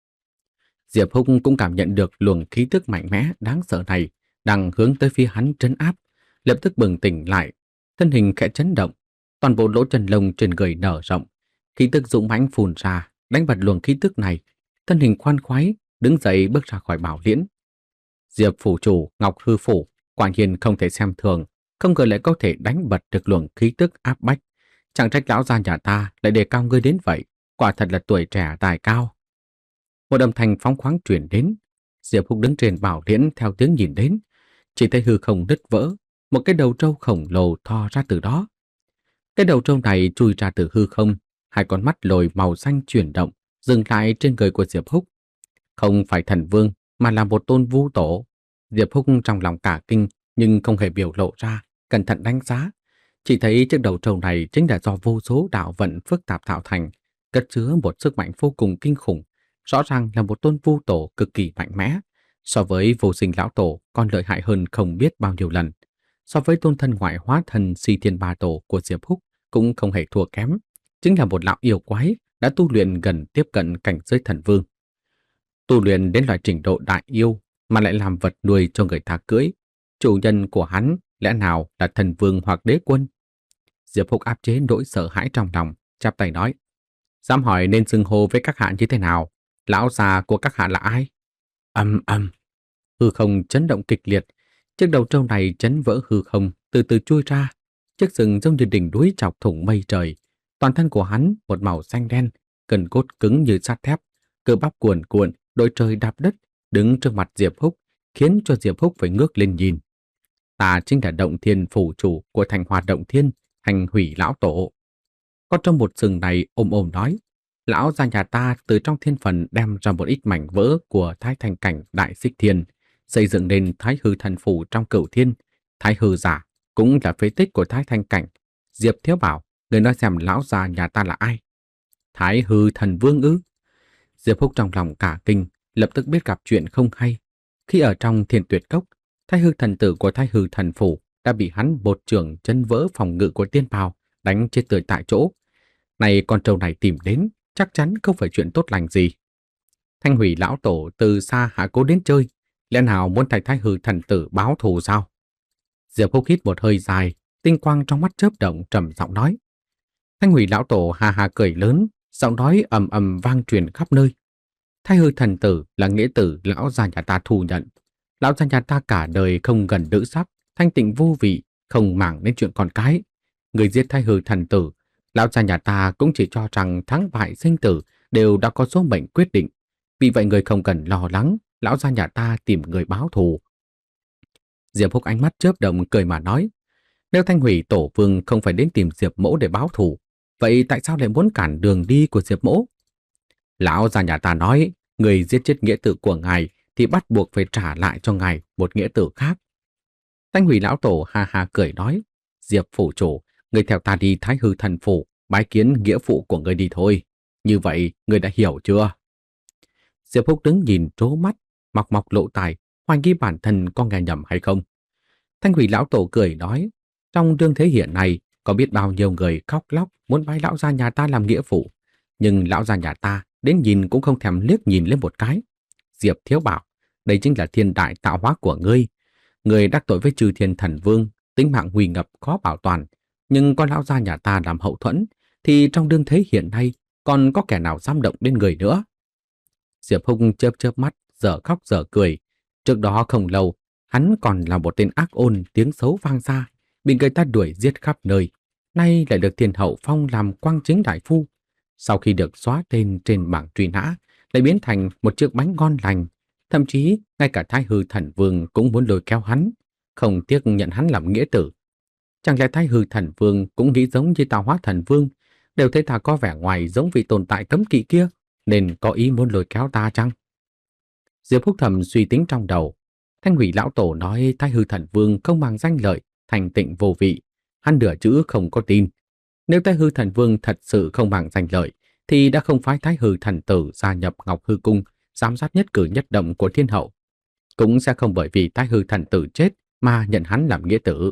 Diệp Húc cũng cảm nhận được luồng khí tức mạnh mẽ đáng sợ này đang hướng tới phía hắn trấn áp, lập tức bừng tỉnh lại, thân hình khẽ chấn động, toàn bộ lỗ chân lông trên người nở rộng, khí tức dũng mãnh phun ra, đánh bật luồng khí tức này, thân hình khoan khoái đứng dậy bước ra khỏi Bảo Liễn. Diệp phủ chủ Ngọc Hư phủ quả nhiên không thể xem thường, không ngờ lại có thể đánh bật được luồng khí tức áp bách. Chẳng trách lão gia nhà ta lại đề cao ngươi đến vậy, quả thật là tuổi trẻ tài cao. Một âm thanh phóng khoáng truyền đến. Diệp Húc đứng trên Bảo Liễn theo tiếng nhìn đến, chỉ thấy hư không đứt vỡ, một cái đầu trâu khổng lồ thò ra từ đó. Cái đầu trâu này chui ra từ hư không, hai con mắt lồi màu xanh chuyển động, dừng lại trên người của Diệp Húc. Không phải thần vương, mà là một tôn vu tổ. Diệp Húc trong lòng cả kinh, nhưng không hề biểu lộ ra, cẩn thận đánh giá. Chỉ thấy chiếc đầu trâu này chính là do vô số đạo vận phức tạp tạo thành, cất chứa một sức mạnh vô cùng kinh khủng. Rõ ràng là một tôn vu tổ cực kỳ mạnh mẽ, so với vô sinh lão tổ còn lợi hại hơn không biết bao nhiêu lần. So với tôn thân ngoại hóa thần Si Thiên Ba Tổ của Diệp Húc cũng không hề thua kém, chính là một lão yêu quái đã tu luyện gần tiếp cận cảnh giới thần vương. Tu luyện đến loại trình độ đại yêu mà lại làm vật nuôi cho người ta cưỡi, chủ nhân của hắn lẽ nào là thần vương hoặc đế quân? Diệp Húc áp chế nỗi sợ hãi trong lòng, chắp tay nói: "Dám hỏi nên xưng hô với các hạ như thế nào? Lão già của các hạ là ai?" Ầm ầm, hư không chấn động kịch liệt, chiếc đầu trâu này chấn vỡ hư không, từ từ chui ra, chiếc sừng giống như đỉnh núi chọc thủng mây trời. Toàn thân của hắn một màu xanh đen, cần cốt cứng như sắt thép, cơ bắp cuồn cuộn, đội trời đạp đất, đứng trước mặt Diệp Húc, khiến cho Diệp Húc phải ngước lên nhìn. Ta chính là Động Thiên phủ chủ của thành Hoạt Động Thiên, Hành Hủy lão tổ. Con trong một sừng này ôm ôm nói: "Lão gia nhà ta từ trong thiên phần đem ra một ít mảnh vỡ của Thái Thanh Cảnh Đại Xích Thiên, xây dựng nên Thái Hư Thần Phủ trong Cửu Thiên. Thái Hư giả cũng là phế tích của Thái Thanh Cảnh." Diệp Thiếu Bảo, người nói xem lão gia nhà ta là ai? Thái Hư Thần Vương ư? Diệp Húc trong lòng cả kinh, lập tức biết gặp chuyện không hay. Khi ở trong Thiên Tuyệt Cốc, Thái Hư thần tử của Thái Hư Thần Phủ đã bị hắn bột trưởng chân vỡ phòng ngự của tiên bào, đánh chết tươi tại chỗ. Này con trâu này tìm đến, chắc chắn không phải chuyện tốt lành gì. Thanh hủy lão tổ từ xa hạ cố đến chơi, lẽ nào muốn thay Thái Hư thần tử báo thù sao? Diệp Húc hít một hơi dài, tinh quang trong mắt chớp động trầm giọng nói. Thanh hủy lão tổ hà hà cười lớn, giọng nói ầm ầm vang truyền khắp nơi. Thái Hư thần tử là nghĩa tử lão gia nhà ta thu nhận. Lão gia nhà ta cả đời không gần nữ sắc, thanh tịnh vô vị, không màng đến chuyện con cái. Người giết Thái Hư thần tử, lão gia nhà ta cũng chỉ cho rằng thắng bại sinh tử đều đã có số mệnh quyết định. Vì vậy người không cần lo lắng, lão gia nhà ta tìm người báo thù. Diệp Húc ánh mắt chớp động cười mà nói, nếu Thanh hủy tổ vương không phải đến tìm Diệp mỗ để báo thù, vậy tại sao lại muốn cản đường đi của Diệp mỗ? Lão gia nhà ta nói, người giết chết nghĩa tử của ngài thì bắt buộc phải trả lại cho ngài một nghĩa tử khác. Thanh hủy lão tổ ha ha cười nói, Diệp phủ chủ, người theo ta đi Thái Hư thần phủ, bái kiến nghĩa phụ của người đi thôi. Như vậy, người đã hiểu chưa? Diệp Húc đứng nhìn trố mắt, mọc mọc lộ tài, hoài nghi bản thân có nghe nhầm hay không. Thanh hủy lão tổ cười nói, trong đương thế hiện nay, có biết bao nhiêu người khóc lóc muốn bái lão gia nhà ta làm nghĩa phụ, nhưng lão gia nhà ta đến nhìn cũng không thèm liếc nhìn lên một cái. Diệp Thiếu bảo, đây chính là thiên đại tạo hóa của ngươi. Người đắc tội với Chư Thiên Thần Vương, tính mạng nguy ngập khó bảo toàn, nhưng có lão gia nhà ta làm hậu thuẫn, thì trong đương thế hiện nay còn có kẻ nào dám động đến người nữa. Diệp Húc chớp chớp mắt, dở khóc dở cười. Trước đó không lâu, hắn còn là một tên ác ôn tiếng xấu vang xa, bị người ta đuổi giết khắp nơi. Nay lại được thiên hậu phong làm quang chính đại phu. Sau khi được xóa tên trên bảng truy nã, lại biến thành một chiếc bánh ngon lành. Thậm chí, ngay cả Thái Hư thần vương cũng muốn lôi kéo hắn, không tiếc nhận hắn làm nghĩa tử. Chẳng lẽ Thái Hư thần vương cũng nghĩ giống như Tạo Hóa thần vương, đều thấy ta có vẻ ngoài giống vị tồn tại cấm kỵ kia, nên có ý muốn lôi kéo ta chăng? Diệp Húc thầm suy tính trong đầu. Thanh hủy lão tổ nói Thái Hư thần vương không mang danh lợi, thành tịnh vô vị. Hắn nửa chữ không có tin. Nếu Thái Hư thần vương thật sự không mang danh lợi, thì đã không phái Thái Hư thần tử gia nhập Ngọc Hư cung, giám sát nhất cử nhất động của thiên hậu. Cũng sẽ không bởi vì Thái Hư thần tử chết mà nhận hắn làm nghĩa tử.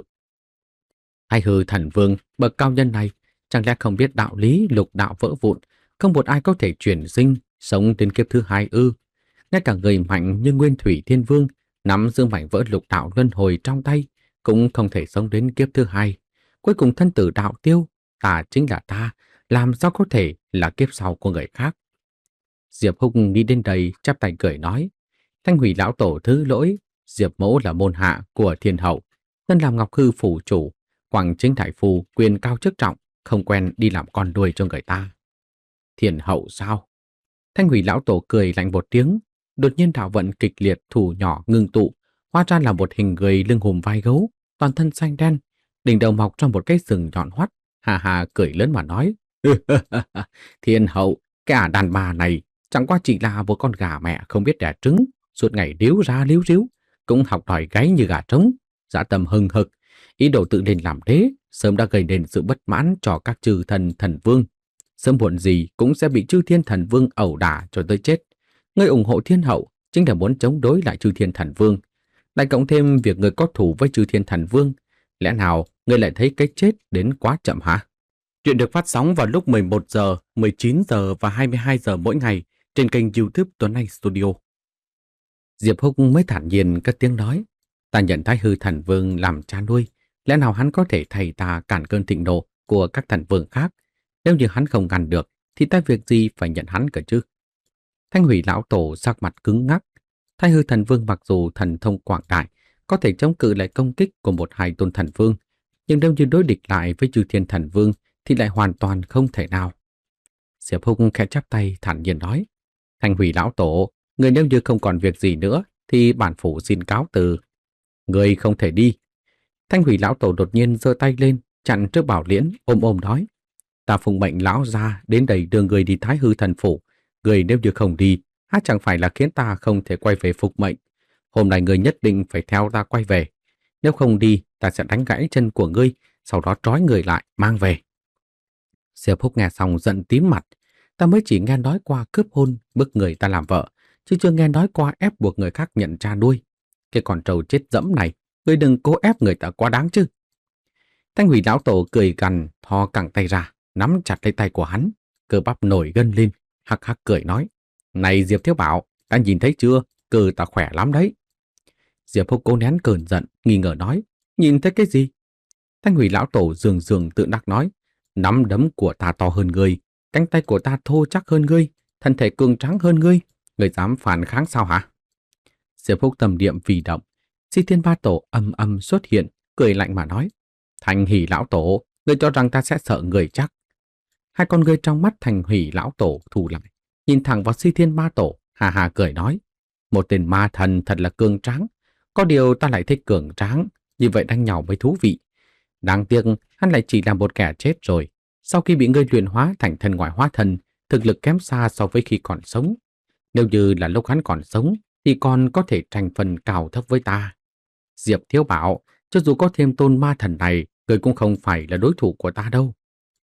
Thái Hư thần vương bậc cao nhân này chẳng lẽ không biết đạo lý lục đạo vỡ vụn, không một ai có thể chuyển sinh, sống đến kiếp thứ hai ư? Ngay cả người mạnh như Nguyên Thủy Thiên Vương nắm giữ mảnh vỡ lục đạo luân hồi trong tay cũng không thể sống đến kiếp thứ hai. Cuối cùng thân tử đạo tiêu, ta chính là ta, làm sao có thể là kiếp sau của người khác? Diệp Húc nghĩ đến đây chắp tay cười nói, Thanh hủy lão tổ thứ lỗi, Diệp mỗ là môn hạ của thiên hậu, thân làm Ngọc Hư phủ chủ, quảng chính đại phu quyền cao chức trọng, không quen đi làm con đuôi cho người ta. Thiên hậu sao? Thanh hủy lão tổ cười lạnh một tiếng, đột nhiên đạo vận kịch liệt thủ nhỏ ngưng tụ, hóa ra là một hình người lưng hùm vai gấu, toàn thân xanh đen, đỉnh đầu mọc trong một cái sừng nhọn hoắt, hà hà cười lớn mà nói, Thiên hậu, cả đàn bà này chẳng qua chỉ là một con gà mẹ không biết đẻ trứng, suốt ngày điếu ra liếu ríu, cũng học đòi gáy như gà trống, dã tâm hừng hực, ý đồ tự lên làm đế, sớm đã gây nên sự bất mãn cho các chư thần thần vương. Sớm muộn gì cũng sẽ bị chư thiên thần vương ẩu đả cho tới chết. Ngươi ủng hộ thiên hậu chính là muốn chống đối lại chư thiên thần vương. Lại cộng thêm việc người có thù với chư thiên thần vương, lẽ nào ngươi lại thấy cái chết đến quá chậm hả? Chuyện được phát sóng vào lúc mười một giờ, mười chín giờ và hai mươi hai giờ mỗi ngày trên kênh YouTube Tuấn Anh Studio. Diệp Húc mới thản nhiên cất tiếng nói, ta nhận Thái Hư thần vương làm cha nuôi, lẽ nào hắn có thể thay ta cản cơn thịnh nộ của các thần vương khác? Nếu như hắn không ngăn được, thì ta việc gì phải nhận hắn cơ chứ? Thanh hủy lão tổ sắc mặt cứng ngắc. Thái Hư thần vương mặc dù thần thông quảng đại, có thể chống cự lại công kích của một hai tôn thần vương, nhưng nếu như đối địch lại với chư thiên thần vương thì lại hoàn toàn không thể nào. Diệp Húc khẽ chắp tay thản nhiên nói, Thanh hủy lão tổ, người nếu như không còn việc gì nữa thì bản phủ xin cáo từ. Người không thể đi. Thanh hủy lão tổ đột nhiên giơ tay lên chặn trước Bảo Liễn, ôm ôm nói, ta phụng mệnh lão gia đến đây đưa người đi Thái Hư thần phủ. Người nếu như không đi, há chẳng phải là khiến ta không thể quay về phục mệnh. Hôm nay người nhất định phải theo ta quay về. Nếu không đi, ta sẽ đánh gãy chân của ngươi, sau đó trói người lại, mang về. Diệp Húc nghe xong giận tím mặt. Ta mới chỉ nghe nói qua cướp hôn, bức người ta làm vợ, chứ chưa nghe nói qua ép buộc người khác nhận cha nuôi. Cái con trâu chết dẫm này, ngươi đừng cố ép người ta quá đáng chứ. Thanh hủy lão tổ cười gằn, thò cẳng tay ra, nắm chặt lấy tay của hắn, cơ bắp nổi gân lên, hắc hắc cười nói, Này Diệp Thiếu Bảo, đã nhìn thấy chưa? Cơ ta khỏe lắm đấy. Diệp Húc cố nén cơn giận, nghi ngờ nói. Nhìn thấy cái gì? Thanh Hủy lão tổ dường dường tự đắc nói. Nắm đấm của ta to hơn ngươi, cánh tay của ta thô chắc hơn ngươi, thân thể cường tráng hơn ngươi. Ngươi dám phản kháng sao hả? Diệp Húc tâm niệm vì động. Si Thiên Ba Tổ âm âm xuất hiện, cười lạnh mà nói. Thanh Hỷ lão tổ, ngươi cho rằng ta sẽ sợ người chắc? Hai con ngươi trong mắt Thanh Hỷ lão tổ thu lại, nhìn thẳng vào Si Thiên Ba Tổ, hà hà cười nói. Một tên ma thần thật là cường tráng, có điều ta lại thích cường tráng, như vậy đánh nhau mới thú vị. Đáng tiếc hắn lại chỉ là một kẻ chết rồi. Sau khi bị ngươi luyện hóa thành thân ngoại hóa thân, thực lực kém xa so với khi còn sống. Nếu như là lúc hắn còn sống, thì còn có thể tranh phần cao thấp với ta. Diệp Thiếu Bảo, cho dù có thêm tôn ma thần này, ngươi cũng không phải là đối thủ của ta đâu.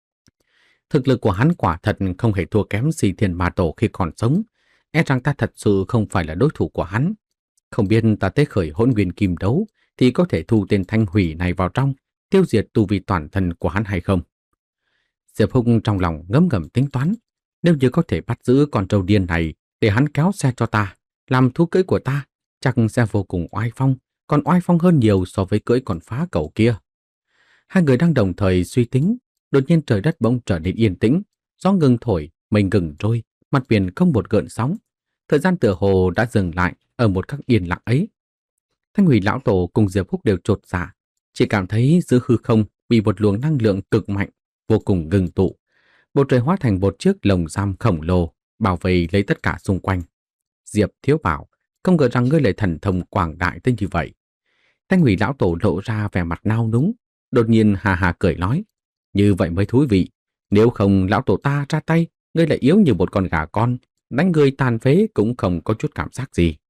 Thực lực của hắn quả thật không hề thua kém Si Thiên Ma Tổ khi còn sống. E rằng ta thật sự không phải là đối thủ của hắn. Không biết ta tế khởi hỗn nguyên kim đấu thì có thể thu tên Thanh Hủy này vào trong, tiêu diệt tu vi toàn thân của hắn hay không? Diệp Húc trong lòng ngấm ngầm tính toán. Nếu như có thể bắt giữ con trâu điên này để hắn kéo xe cho ta, làm thú cưỡi của ta, chắc sẽ vô cùng oai phong, còn oai phong hơn nhiều so với cưỡi con phá cẩu kia. Hai người đang đồng thời suy tính, đột nhiên trời đất bỗng trở nên yên tĩnh, gió ngừng thổi, mây ngừng trôi, mặt biển không một gợn sóng. Thời gian tựa hồ đã dừng lại ở một khắc yên lặng ấy. Thanh Hủy lão tổ cùng Diệp Húc đều chột dạ, chỉ cảm thấy giữa hư không bị một luồng năng lượng cực mạnh vô cùng ngưng tụ. Bầu trời hóa thành một chiếc lồng giam khổng lồ, bảo vệ lấy tất cả xung quanh. Diệp Thiếu Bảo, không ngờ rằng ngươi lại thần thông quảng đại tới như vậy. Thanh Hủy lão tổ lộ ra vẻ mặt nao núng, đột nhiên hà hà cười nói, như vậy mới thú vị. Nếu không lão tổ ta ra tay, ngươi lại yếu như một con gà con, đánh ngươi tàn phế cũng không có chút cảm giác gì.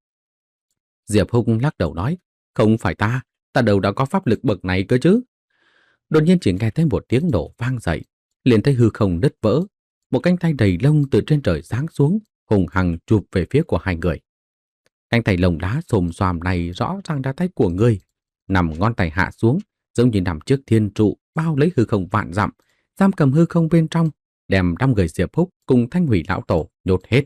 Diệp Húc lắc đầu nói, không phải ta, ta đâu đã có pháp lực bậc này cơ chứ. Đột nhiên chỉ nghe thấy một tiếng nổ vang dậy, liền thấy hư không đứt vỡ, một cánh tay đầy lông từ trên trời giáng xuống, hùng hằng chụp về phía của hai người. Cánh tay lông lá xồm xoàm này rõ ràng là tay của ngươi, nằm ngón tay hạ xuống, giống như nằm trước thiên trụ bao lấy hư không vạn dặm, giam cầm hư không bên trong, đem năm người Diệp Húc cùng Thanh Hủy lão tổ nhốt hết.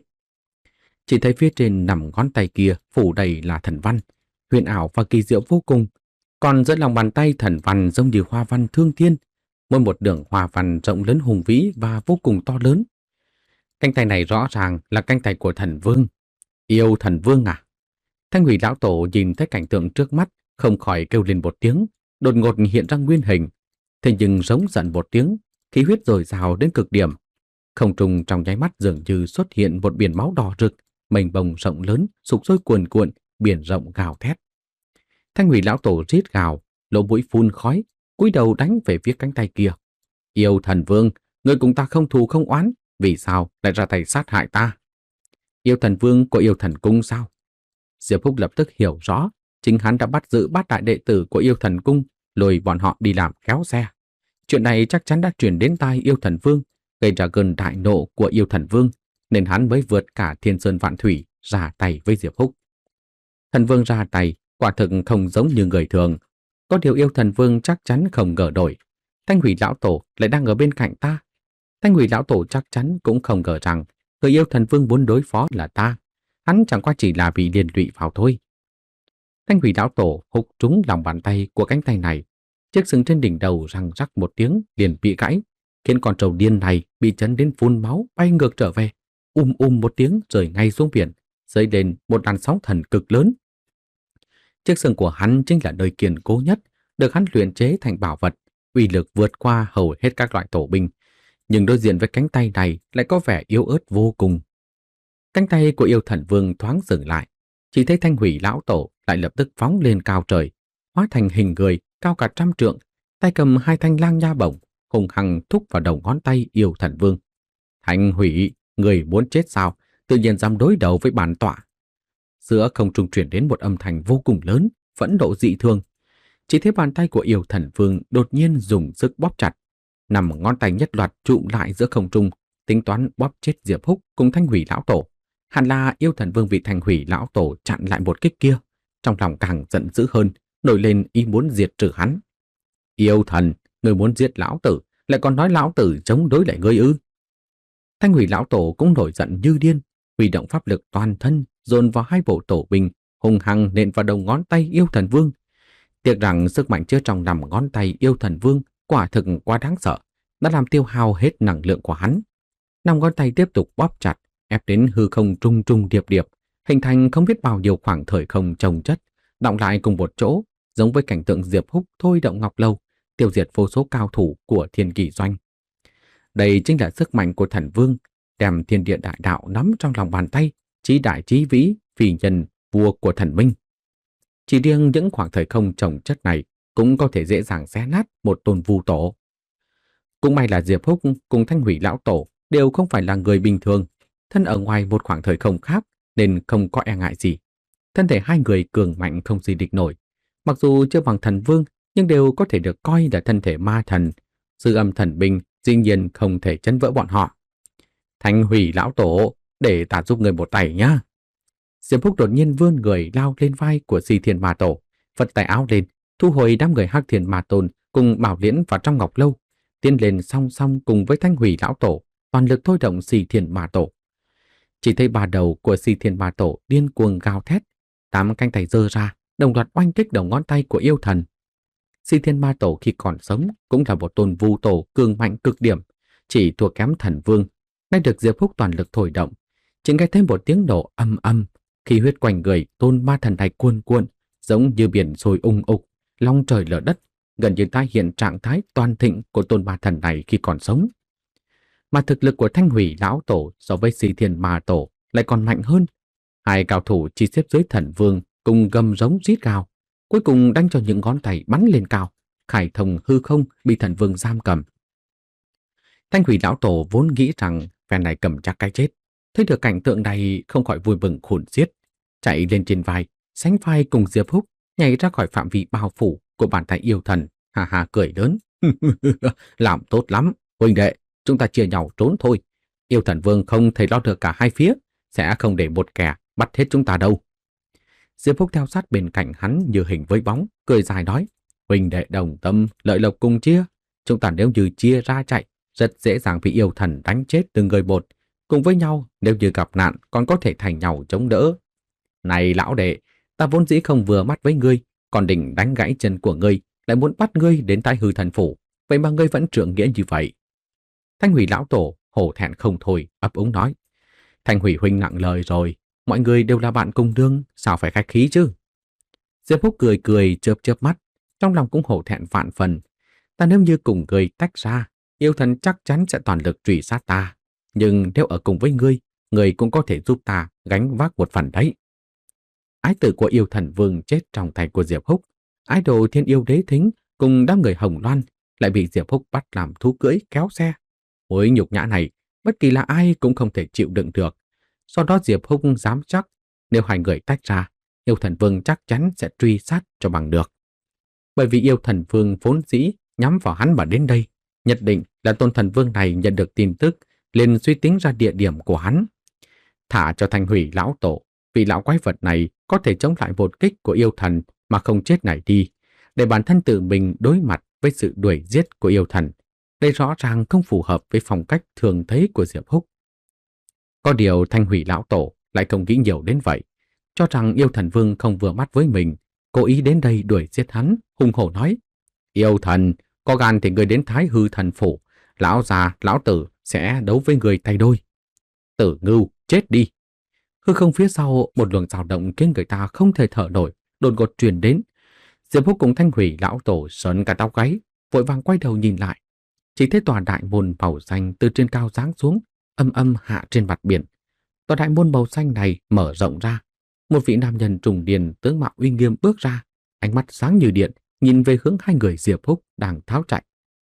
Chỉ thấy phía trên nằm ngón tay kia phủ đầy là thần văn, huyền ảo và kỳ diệu vô cùng. Còn giữa lòng bàn tay thần văn giống như hoa văn thương thiên, mỗi một đường hoa văn rộng lớn hùng vĩ và vô cùng to lớn. Cánh tay này rõ ràng là cánh tay của thần vương. Yêu thần vương à? Thanh Hủy lão tổ nhìn thấy cảnh tượng trước mắt, không khỏi kêu lên một tiếng, đột ngột hiện ra nguyên hình. Thế nhưng giống giận một tiếng, khí huyết dồi dào đến cực điểm. Không trung trong nháy mắt dường như xuất hiện một biển máu đỏ rực, mênh mông rộng lớn, sục sôi cuồn cuộn, biển rộng gào thét. Thanh Hủy lão tổ rít gào, lỗ mũi phun khói, cúi đầu đánh về phía cánh tay kia. Yêu thần vương, ngươi cùng ta không thù không oán, vì sao lại ra tay sát hại ta? Yêu thần vương của yêu thần cung sao? Diệp Húc lập tức hiểu rõ, chính hắn đã bắt giữ bát đại đệ tử của yêu thần cung, lôi bọn họ đi làm kéo xe. Chuyện này chắc chắn đã truyền đến tai yêu thần vương, gây ra cơn đại nộ của yêu thần vương, nên hắn mới vượt cả thiên sơn vạn thủy ra tay với Diệp Húc. Thần vương ra tay, quả thực không giống như người thường. Có điều yêu thần vương chắc chắn không ngờ nổi. Thanh Hủy lão tổ lại đang ở bên cạnh ta. Thanh Hủy lão tổ chắc chắn cũng không ngờ rằng người yêu thần vương muốn đối phó là ta. Hắn chẳng qua chỉ là bị liên lụy vào thôi. Thanh Hủy lão tổ húc trúng lòng bàn tay của cánh tay này. Chiếc sừng trên đỉnh đầu răng rắc một tiếng liền bị gãy, khiến con trâu điên này bị chấn đến phun máu bay ngược trở về. Um um một tiếng rơi ngay xuống biển, dấy lên một làn sóng thần cực lớn. Chiếc sừng của hắn chính là nơi kiên cố nhất, được hắn luyện chế thành bảo vật, uy lực vượt qua hầu hết các loại tổ binh, nhưng đối diện với cánh tay này lại có vẻ yếu ớt vô cùng. Cánh tay của yêu thần vương thoáng dừng lại, chỉ thấy Thanh Hủy lão tổ lại lập tức phóng lên cao trời, hóa thành hình người cao cả trăm trượng, tay cầm hai thanh lang nha bổng, hùng hăng thúc vào đầu ngón tay yêu thần vương. Thanh Hủy, người muốn chết sao? Tự nhiên dám đối đầu với bản tọa. Giữa không trung truyền đến một âm thanh vô cùng lớn, phẫn nộ dị thường. Chỉ thấy bàn tay của yêu thần vương đột nhiên dùng sức bóp chặt, nằm ngón tay nhất loạt trụm lại giữa không trung, tính toán bóp chết Diệp Húc cùng Thanh Hủy lão tổ. Hẳn là yêu thần vương bị Thanh Hủy lão tổ chặn lại một kích kia, trong lòng càng giận dữ hơn, nổi lên ý muốn diệt trừ hắn. Yêu thần, người muốn giết lão tử, lại còn nói lão tử chống đối lại ngươi ư? Thanh Hủy lão tổ cũng nổi giận như điên, huy động pháp lực toàn thân dồn vào hai bộ tổ binh, hung hăng nện vào đầu ngón tay yêu thần vương. Tiếc rằng sức mạnh chứa trong nằm ngón tay yêu thần vương quả thực quá đáng sợ, đã làm tiêu hao hết năng lượng của hắn. Năm ngón tay tiếp tục bóp chặt, ép đến hư không trung trung điệp điệp, hình thành không biết bao nhiêu khoảng thời không chồng chất, đọng lại cùng một chỗ, giống với cảnh tượng Diệp Húc thôi động ngọc lâu, tiêu diệt vô số cao thủ của Thiên Kỳ Doanh. Đây chính là sức mạnh của thần vương, đem thiên địa đại đạo nắm trong lòng bàn tay, chí đại chí vĩ, phi nhân, vua của thần minh. Chỉ riêng những khoảng thời không chồng chất này cũng có thể dễ dàng xé nát một tôn vu tổ. Cũng may là Diệp Húc cùng Thanh Hủy lão tổ đều không phải là người bình thường, thân ở ngoài một khoảng thời không khác nên không có e ngại gì. Thân thể hai người cường mạnh không gì địch nổi, mặc dù chưa bằng thần vương nhưng đều có thể được coi là thân thể ma thần. Dư âm thần binh dĩ nhiên không thể chấn vỡ bọn họ. Thanh Hủy lão tổ, để ta giúp người một tay nhá. Diệp Húc đột nhiên vươn người lao lên vai của Si Thiên Ma Tổ, phất tay áo lên, thu hồi đám người Hắc Thiên Ma Tôn cùng Bảo Liễn vào trong ngọc lâu, tiến lên song song cùng với Thanh Hủy lão tổ, toàn lực thôi động Si Thiên Ma Tổ. Chỉ thấy ba đầu của Si Thiên Ma Tổ điên cuồng gào thét, tám cánh tay giơ ra, đồng loạt oanh kích đầu ngón tay của yêu thần. Si Thiên Ma Tổ khi còn sống cũng là một tôn vu tổ cường mạnh cực điểm, chỉ thua kém thần vương, nay được Diệp Húc toàn lực thổi động, chỉ nghe thêm một tiếng nổ âm âm, khi huyết quanh người tôn ma thần này cuồn cuộn, giống như biển sôi ung ục, long trời lở đất, gần như tái hiện trạng thái toàn thịnh của tôn ma thần này khi còn sống. Mà thực lực của Thanh Hủy lão tổ so với Si Thiên Ma Tổ lại còn mạnh hơn. Hai cao thủ chỉ xếp dưới thần vương cùng gầm rống rít gào, cuối cùng đánh cho những ngón tay bắn lên cao, khải thông hư không bị thần vương giam cầm. Thanh Hủy lão tổ vốn nghĩ rằng phe này cầm chắc cái chết, thấy được cảnh tượng này không khỏi vui mừng khôn xiết, chạy lên trên vai, sánh vai cùng Diệp Húc nhảy ra khỏi phạm vi bao phủ của bàn tay yêu thần, hà hà cười lớn. Làm tốt lắm, huynh đệ, chúng ta chia nhau trốn thôi. Yêu thần vương không thể lo được cả hai phía, sẽ không để một kẻ bắt hết chúng ta đâu. Diệp Húc theo sát bên cạnh hắn như hình với bóng, cười dài nói, huynh đệ đồng tâm, lợi lộc cùng chia. Chúng ta nếu như chia ra chạy, rất dễ dàng bị yêu thần đánh chết từng người một. Cùng với nhau, nếu như gặp nạn còn có thể thành nhau chống đỡ. Này lão đệ, ta vốn dĩ không vừa mắt với ngươi, còn định đánh gãy chân của ngươi, lại muốn bắt ngươi đến tai hư thần phủ, vậy mà ngươi vẫn trượng nghĩa như vậy. Thanh Hủy lão tổ hổ thẹn không thôi, ấp úng nói, Thanh Hủy huynh nặng lời rồi, mọi người đều là bạn cùng đương, sao phải khách khí chứ? Diệp Húc cười cười chớp chớp mắt, trong lòng cũng hổ thẹn vạn phần. Ta nếu như cùng ngươi tách ra, yêu thần chắc chắn sẽ toàn lực truy sát ta. Nhưng nếu ở cùng với ngươi, ngươi cũng có thể giúp ta gánh vác một phần đấy. Ái tử của yêu thần vương chết trong tay của Diệp Húc, ái đồ Thiên Yêu Đế Thính cùng đám người Hồng Loan lại bị Diệp Húc bắt làm thú cưỡi kéo xe. Với nhục nhã này, bất kỳ là ai cũng không thể chịu đựng được. Sau đó Diệp Húc dám chắc, nếu hai người tách ra, yêu thần vương chắc chắn sẽ truy sát cho bằng được. Bởi vì yêu thần vương vốn dĩ nhắm vào hắn mà đến đây, nhất định là tôn thần vương này nhận được tin tức, liền suy tính ra địa điểm của hắn. Thả cho Thanh Hủy lão tổ, vì lão quái vật này có thể chống lại một kích của yêu thần mà không chết này đi, để bản thân tự mình đối mặt với sự đuổi giết của yêu thần. Đây rõ ràng không phù hợp với phong cách thường thấy của Diệp Húc. Có điều Thanh Hủy lão tổ lại không nghĩ nhiều đến vậy, cho rằng yêu thần vương không vừa mắt với mình, cố ý đến đây đuổi giết hắn, hung hổ nói, yêu thần, có gan thì người đến Thái Hư thần phủ, lão già, lão tử sẽ đấu với người tay đôi. Tử ngưu, chết đi. Hư không phía sau một luồng dao động khiến người ta không thể thở nổi, đột ngột truyền đến. Diệp Húc cùng Thanh Hủy lão tổ sởn cả tóc gáy, vội vàng quay đầu nhìn lại. Chỉ thấy tòa đại môn màu xanh từ trên cao giáng xuống, âm âm hạ trên mặt biển. Tòa đại môn màu xanh này mở rộng ra. Một vị nam nhân trùng điền tướng mạo uy nghiêm bước ra, ánh mắt sáng như điện, nhìn về hướng hai người Diệp Húc đang tháo chạy.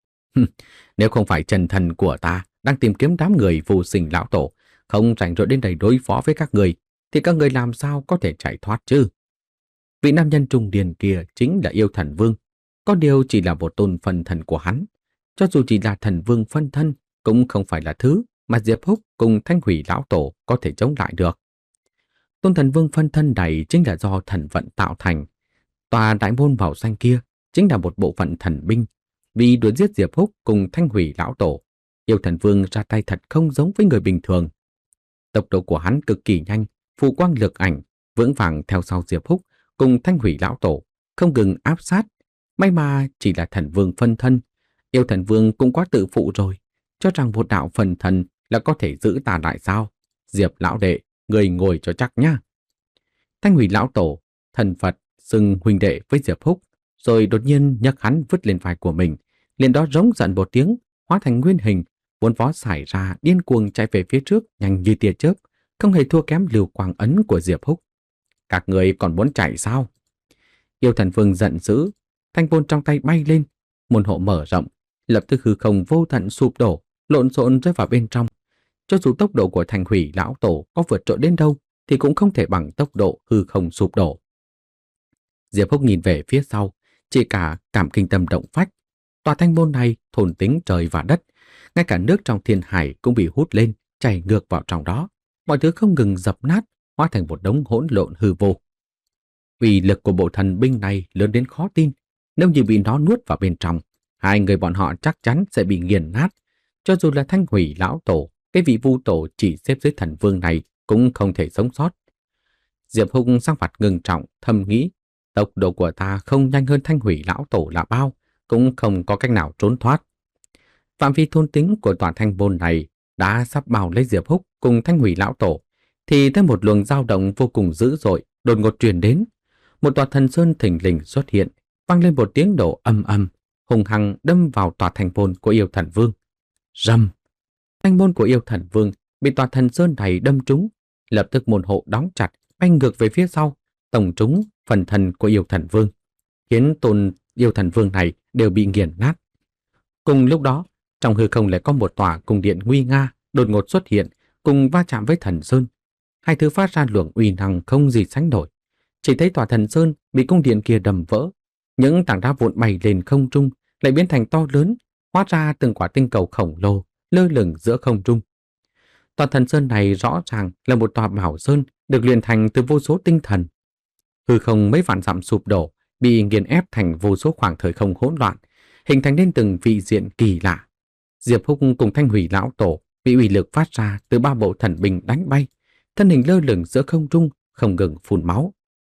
Nếu không phải chân thần của ta đang tìm kiếm đám người phù sinh lão tổ, không rảnh rỗi đến đây đối phó với các người, thì các người làm sao có thể chạy thoát chứ? Vị nam nhân trùng điền kia chính là yêu thần vương, có điều chỉ là một tôn phân thần của hắn. Cho dù chỉ là thần vương phân thân, cũng không phải là thứ mà Diệp Húc cùng Thanh Hủy lão tổ có thể chống lại được. Tôn thần vương phân thân này chính là do thần vận tạo thành. Tòa đại môn màu xanh kia chính là một bộ phận thần binh. Vì đuổi giết Diệp Húc cùng Thanh Hủy lão tổ, yêu thần vương ra tay thật không giống với người bình thường. Tốc độ của hắn cực kỳ nhanh, phù quang lực ảnh vững vàng theo sau Diệp Húc cùng Thanh Hủy lão tổ, không ngừng áp sát. May mà chỉ là thần vương phân thân, yêu thần vương cũng quá tự phụ rồi, cho rằng một đạo phần thần là có thể giữ ta lại sao? Diệp lão đệ, người ngồi cho chắc nhá. Thanh Hủy lão tổ, thần Phật xưng huynh đệ với Diệp Húc, rồi đột nhiên nhấc hắn vứt lên vai của mình, liền đó rống giận một tiếng, hóa thành nguyên hình, vốn vó xảy ra điên cuồng chạy về phía trước nhanh như tia chớp, không hề thua kém lưu quang ấn của Diệp Húc. Các người còn muốn chạy sao? Yêu thần vương giận dữ, thanh bôn trong tay bay lên, môn hộ mở rộng, lập tức hư không vô tận sụp đổ, lộn xộn rơi vào bên trong. Cho dù tốc độ của Thanh Hủy lão tổ có vượt trội đến đâu, thì cũng không thể bằng tốc độ hư không sụp đổ. Diệp Húc nhìn về phía sau, chỉ cả cảm kinh tâm động phách. Tòa thanh môn này thôn tính trời và đất, ngay cả nước trong thiên hải cũng bị hút lên, chảy ngược vào trong đó. Mọi thứ không ngừng dập nát, hóa thành một đống hỗn lộn hư vô. Uy lực của bộ thần binh này lớn đến khó tin, nếu như bị nó nuốt vào bên trong, hai người bọn họ chắc chắn sẽ bị nghiền nát. Cho dù là Thanh Hủy lão tổ, cái vị vu tổ chỉ xếp dưới thần vương này cũng không thể sống sót. Diệp Húc sắc mặt ngưng trọng, thầm nghĩ, tốc độ của ta không nhanh hơn Thanh Hủy lão tổ là bao, cũng không có cách nào trốn thoát. Phạm vi thôn tính của tòa thanh môn này đã sắp bao lấy Diệp Húc cùng Thanh Hủy lão tổ, thì thêm một luồng dao động vô cùng dữ dội đột ngột truyền đến. Một tòa thần sơn thình lình xuất hiện, vang lên một tiếng nổ âm âm, hùng hăng đâm vào tòa thanh môn của yêu thần vương. Rầm! Thanh môn của yêu thần vương bị tòa thần sơn này đâm trúng, lập tức môn hộ đóng chặt, bay ngược về phía sau, tổng trúng phần thân của yêu thần vương, khiến tôn yêu thần vương này đều bị nghiền nát. Cùng lúc đó, trong hư không lại có một tòa cung điện nguy nga đột ngột xuất hiện, cùng va chạm với thần sơn. Hai thứ phát ra luồng uy năng không gì sánh nổi. Chỉ thấy tòa thần sơn bị cung điện kia đầm vỡ, những tảng đá vụn bay lên không trung lại biến thành to lớn, hóa ra từng quả tinh cầu khổng lồ lơ lửng giữa không trung. Tòa thần sơn này rõ ràng là một tòa bảo sơn được luyện thành từ vô số tinh thần. Hư không mấy vạn dặm sụp đổ, bị nghiền ép thành vô số khoảng thời không hỗn loạn, hình thành nên từng vị diện kỳ lạ. Diệp Húc cùng Thanh Hủy lão tổ bị uy lực phát ra từ ba bộ thần binh đánh bay, thân hình lơ lửng giữa không trung, không ngừng phun máu.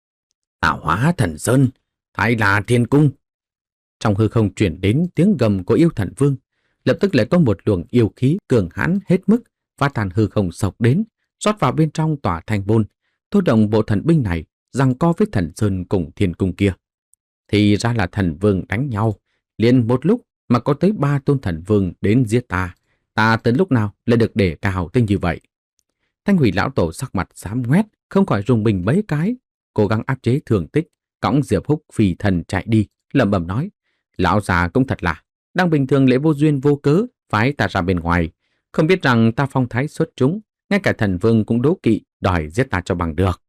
Tạo hóa thần sơn, Thái là thiên cung. Trong hư không truyền đến tiếng gầm của yêu thần vương, lập tức lại có một luồng yêu khí cường hãn hết mức phá tan hư không sộc đến, rót vào bên trong tòa thanh môn, thôi động bộ thần binh này giằng co với thần sơn cùng thiên cung kia. Thì ra là thần vương đánh nhau, liền một lúc mà có tới ba tôn thần vương đến giết ta. Ta tới lúc nào lại được để cao tới như vậy? Thanh Hủy lão tổ sắc mặt xám ngoét, không khỏi rùng mình mấy cái, cố gắng áp chế thương tích, cõng Diệp Húc phi thần chạy đi, lẩm bẩm nói: lão già cũng thật là, đang bình thường lễ vô duyên vô cớ phái ta ra bên ngoài, không biết rằng ta phong thái xuất chúng, ngay cả thần vương cũng đố kỵ, đòi giết ta cho bằng được.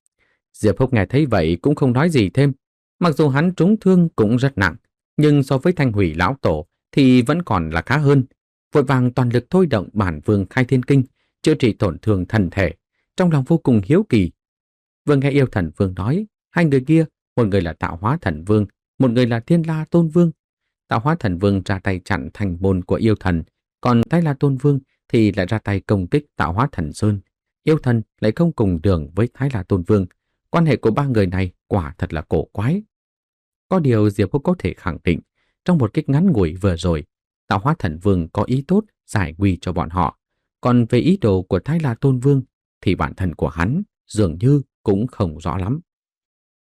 Diệp Húc nghe thấy vậy cũng không nói gì thêm, mặc dù hắn trúng thương cũng rất nặng, nhưng so với Thanh Hủy lão tổ thì vẫn còn là khá hơn. Vội vàng toàn lực thôi động bản vương khai thiên kinh, chữa trị tổn thương thân thể, trong lòng vô cùng hiếu kỳ. Vừa nghe yêu thần vương nói, hai người kia, một người là tạo hóa thần vương, một người là thiên la tôn vương. Tạo hóa thần vương ra tay chặn thành môn của yêu thần, còn Thái La tôn vương thì lại ra tay công kích tạo hóa thần sơn. Yêu thần lại không cùng đường với Thái La tôn vương. Quan hệ của ba người này quả thật là cổ quái. Có điều Diệp Húc có thể khẳng định, trong một kích ngắn ngủi vừa rồi, tạo hóa thần vương có ý tốt giải nguy cho bọn họ. Còn về ý đồ của Thái La tôn vương thì bản thân của hắn dường như cũng không rõ lắm.